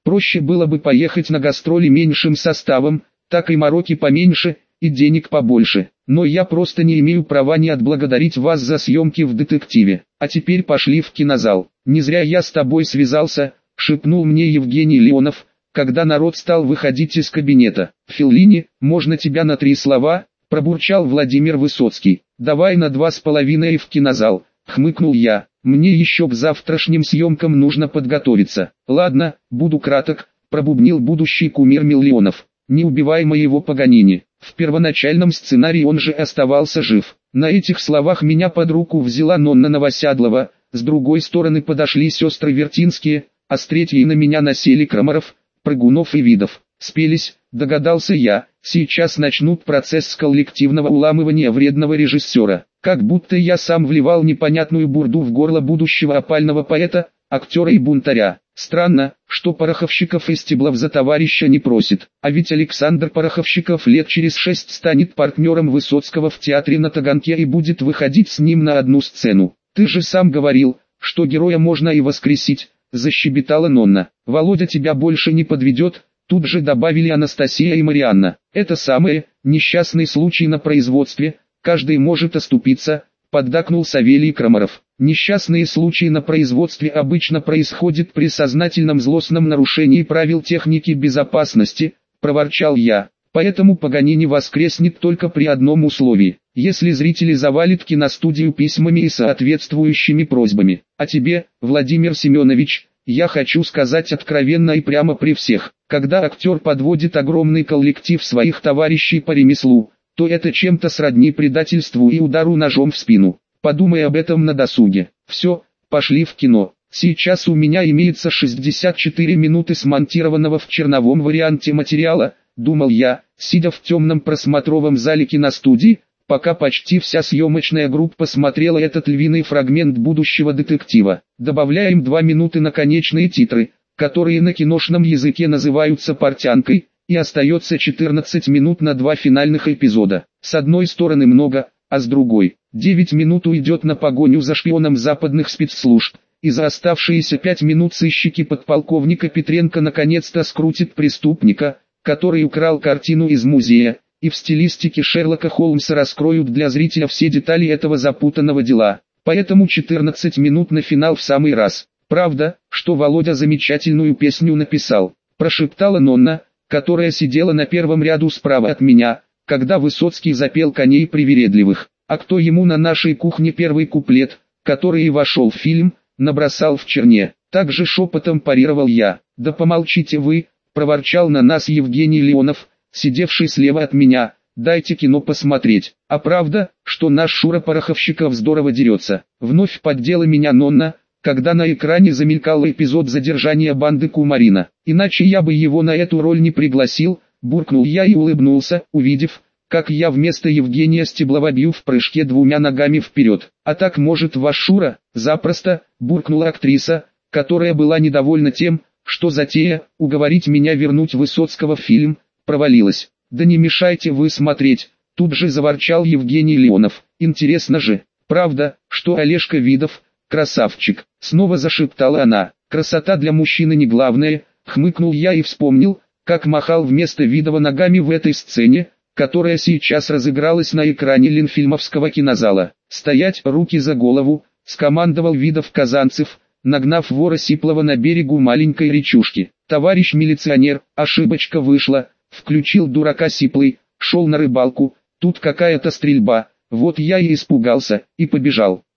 Проще было бы поехать на гастроли меньшим составом, так и мороки поменьше, и денег побольше. Но я просто не имею права не отблагодарить вас за съемки в детективе. А теперь пошли в кинозал. Не зря я с тобой связался, шепнул мне Евгений Леонов, когда народ стал выходить из кабинета. Феллини, можно тебя на три слова? Пробурчал Владимир Высоцкий. Давай на два с половиной в кинозал, хмыкнул я. Мне еще к завтрашним съемкам нужно подготовиться. Ладно, буду краток, пробубнил будущий кумир миллионов. Не убивай моего Паганини. В первоначальном сценарии он же оставался жив. На этих словах меня под руку взяла Нонна Новосядлова, с другой стороны подошли сестры Вертинские, а с третьей на меня насели Крамаров, Прыгунов и Видов. Спелись, догадался я, сейчас начнут процесс коллективного уламывания вредного режиссера. Как будто я сам вливал непонятную бурду в горло будущего опального поэта, актера и бунтаря. Странно, что Пороховщиков и Стеблов за товарища не просит. А ведь Александр Пороховщиков лет через шесть станет партнером Высоцкого в театре на Таганке и будет выходить с ним на одну сцену. Ты же сам говорил, что героя можно и воскресить, защебетала Нонна. Володя тебя больше не подведет, тут же добавили Анастасия и Марианна. Это самое, несчастный случай на производстве, каждый может оступиться, поддакнул Савелий Крамаров. Несчастные случаи на производстве обычно происходят при сознательном злостном нарушении правил техники безопасности, проворчал я. Поэтому Паганини воскреснет только при одном условии, если зрители завалят киностудию письмами и соответствующими просьбами. А тебе, Владимир Семенович, я хочу сказать откровенно и прямо при всех, когда актер подводит огромный коллектив своих товарищей по ремеслу, то это чем-то сродни предательству и удару ножом в спину. Подумай об этом на досуге. Все, пошли в кино. Сейчас у меня имеется шестьдесят четыре минуты смонтированного в черновом варианте материала, думал я, сидя в темном просмотровом зале киностудии, пока почти вся съемочная группа смотрела этот львиный фрагмент будущего детектива. Добавляем два минуты на конечные титры, которые на киношном языке называются портянкой, и остается четырнадцать минут на два финальных эпизода. С одной стороны много, а с другой, девять минут уйдет на погоню за шпионом западных спецслужб, и за оставшиеся пять минут сыщики подполковника Петренко наконец-то скрутят преступника, который украл картину из музея, и в стилистике Шерлока Холмса раскроют для зрителя все детали этого запутанного дела. Поэтому четырнадцать минут на финал в самый раз. Правда, что Володя замечательную песню написал, прошептала Нонна, которая сидела на первом ряду справа от меня, когда Высоцкий запел «Коней привередливых». А кто ему на нашей кухне первый куплет, который и вошел в фильм, набросал в черне? Также шепотом парировал я. «Да помолчите вы», проворчал на нас Евгений Леонов, сидевший слева от меня, «дайте кино посмотреть». А правда, что наш Шура Пороховщиков здорово дерется. Вновь поддела меня Нонна, когда на экране замелькал эпизод задержания банды Кумарина. Иначе я бы его на эту роль не пригласил, буркнул я и улыбнулся, увидев, как я вместо Евгения Стеблова бью в прыжке двумя ногами вперед. А так может ваш Шура? Запросто, буркнула актриса, которая была недовольна тем, что затея, уговорить меня вернуть Высоцкого в фильм, провалилась. Да не мешайте вы смотреть, тут же заворчал Евгений Леонов. Интересно же, правда, что Олежка Видов, красавчик, снова зашептала она. Красота для мужчины не главное, хмыкнул я и вспомнил, как махал вместо Видова ногами в этой сцене, которая сейчас разыгралась на экране Ленфильмовского кинозала. «Стоять, руки за голову», — скомандовал Видов Казанцев, нагнав вора Сиплова на берегу маленькой речушки. «Товарищ милиционер, ошибочка вышла», — включил дурака Сиплый, шел на рыбалку, тут какая-то стрельба, вот я и испугался, и побежал.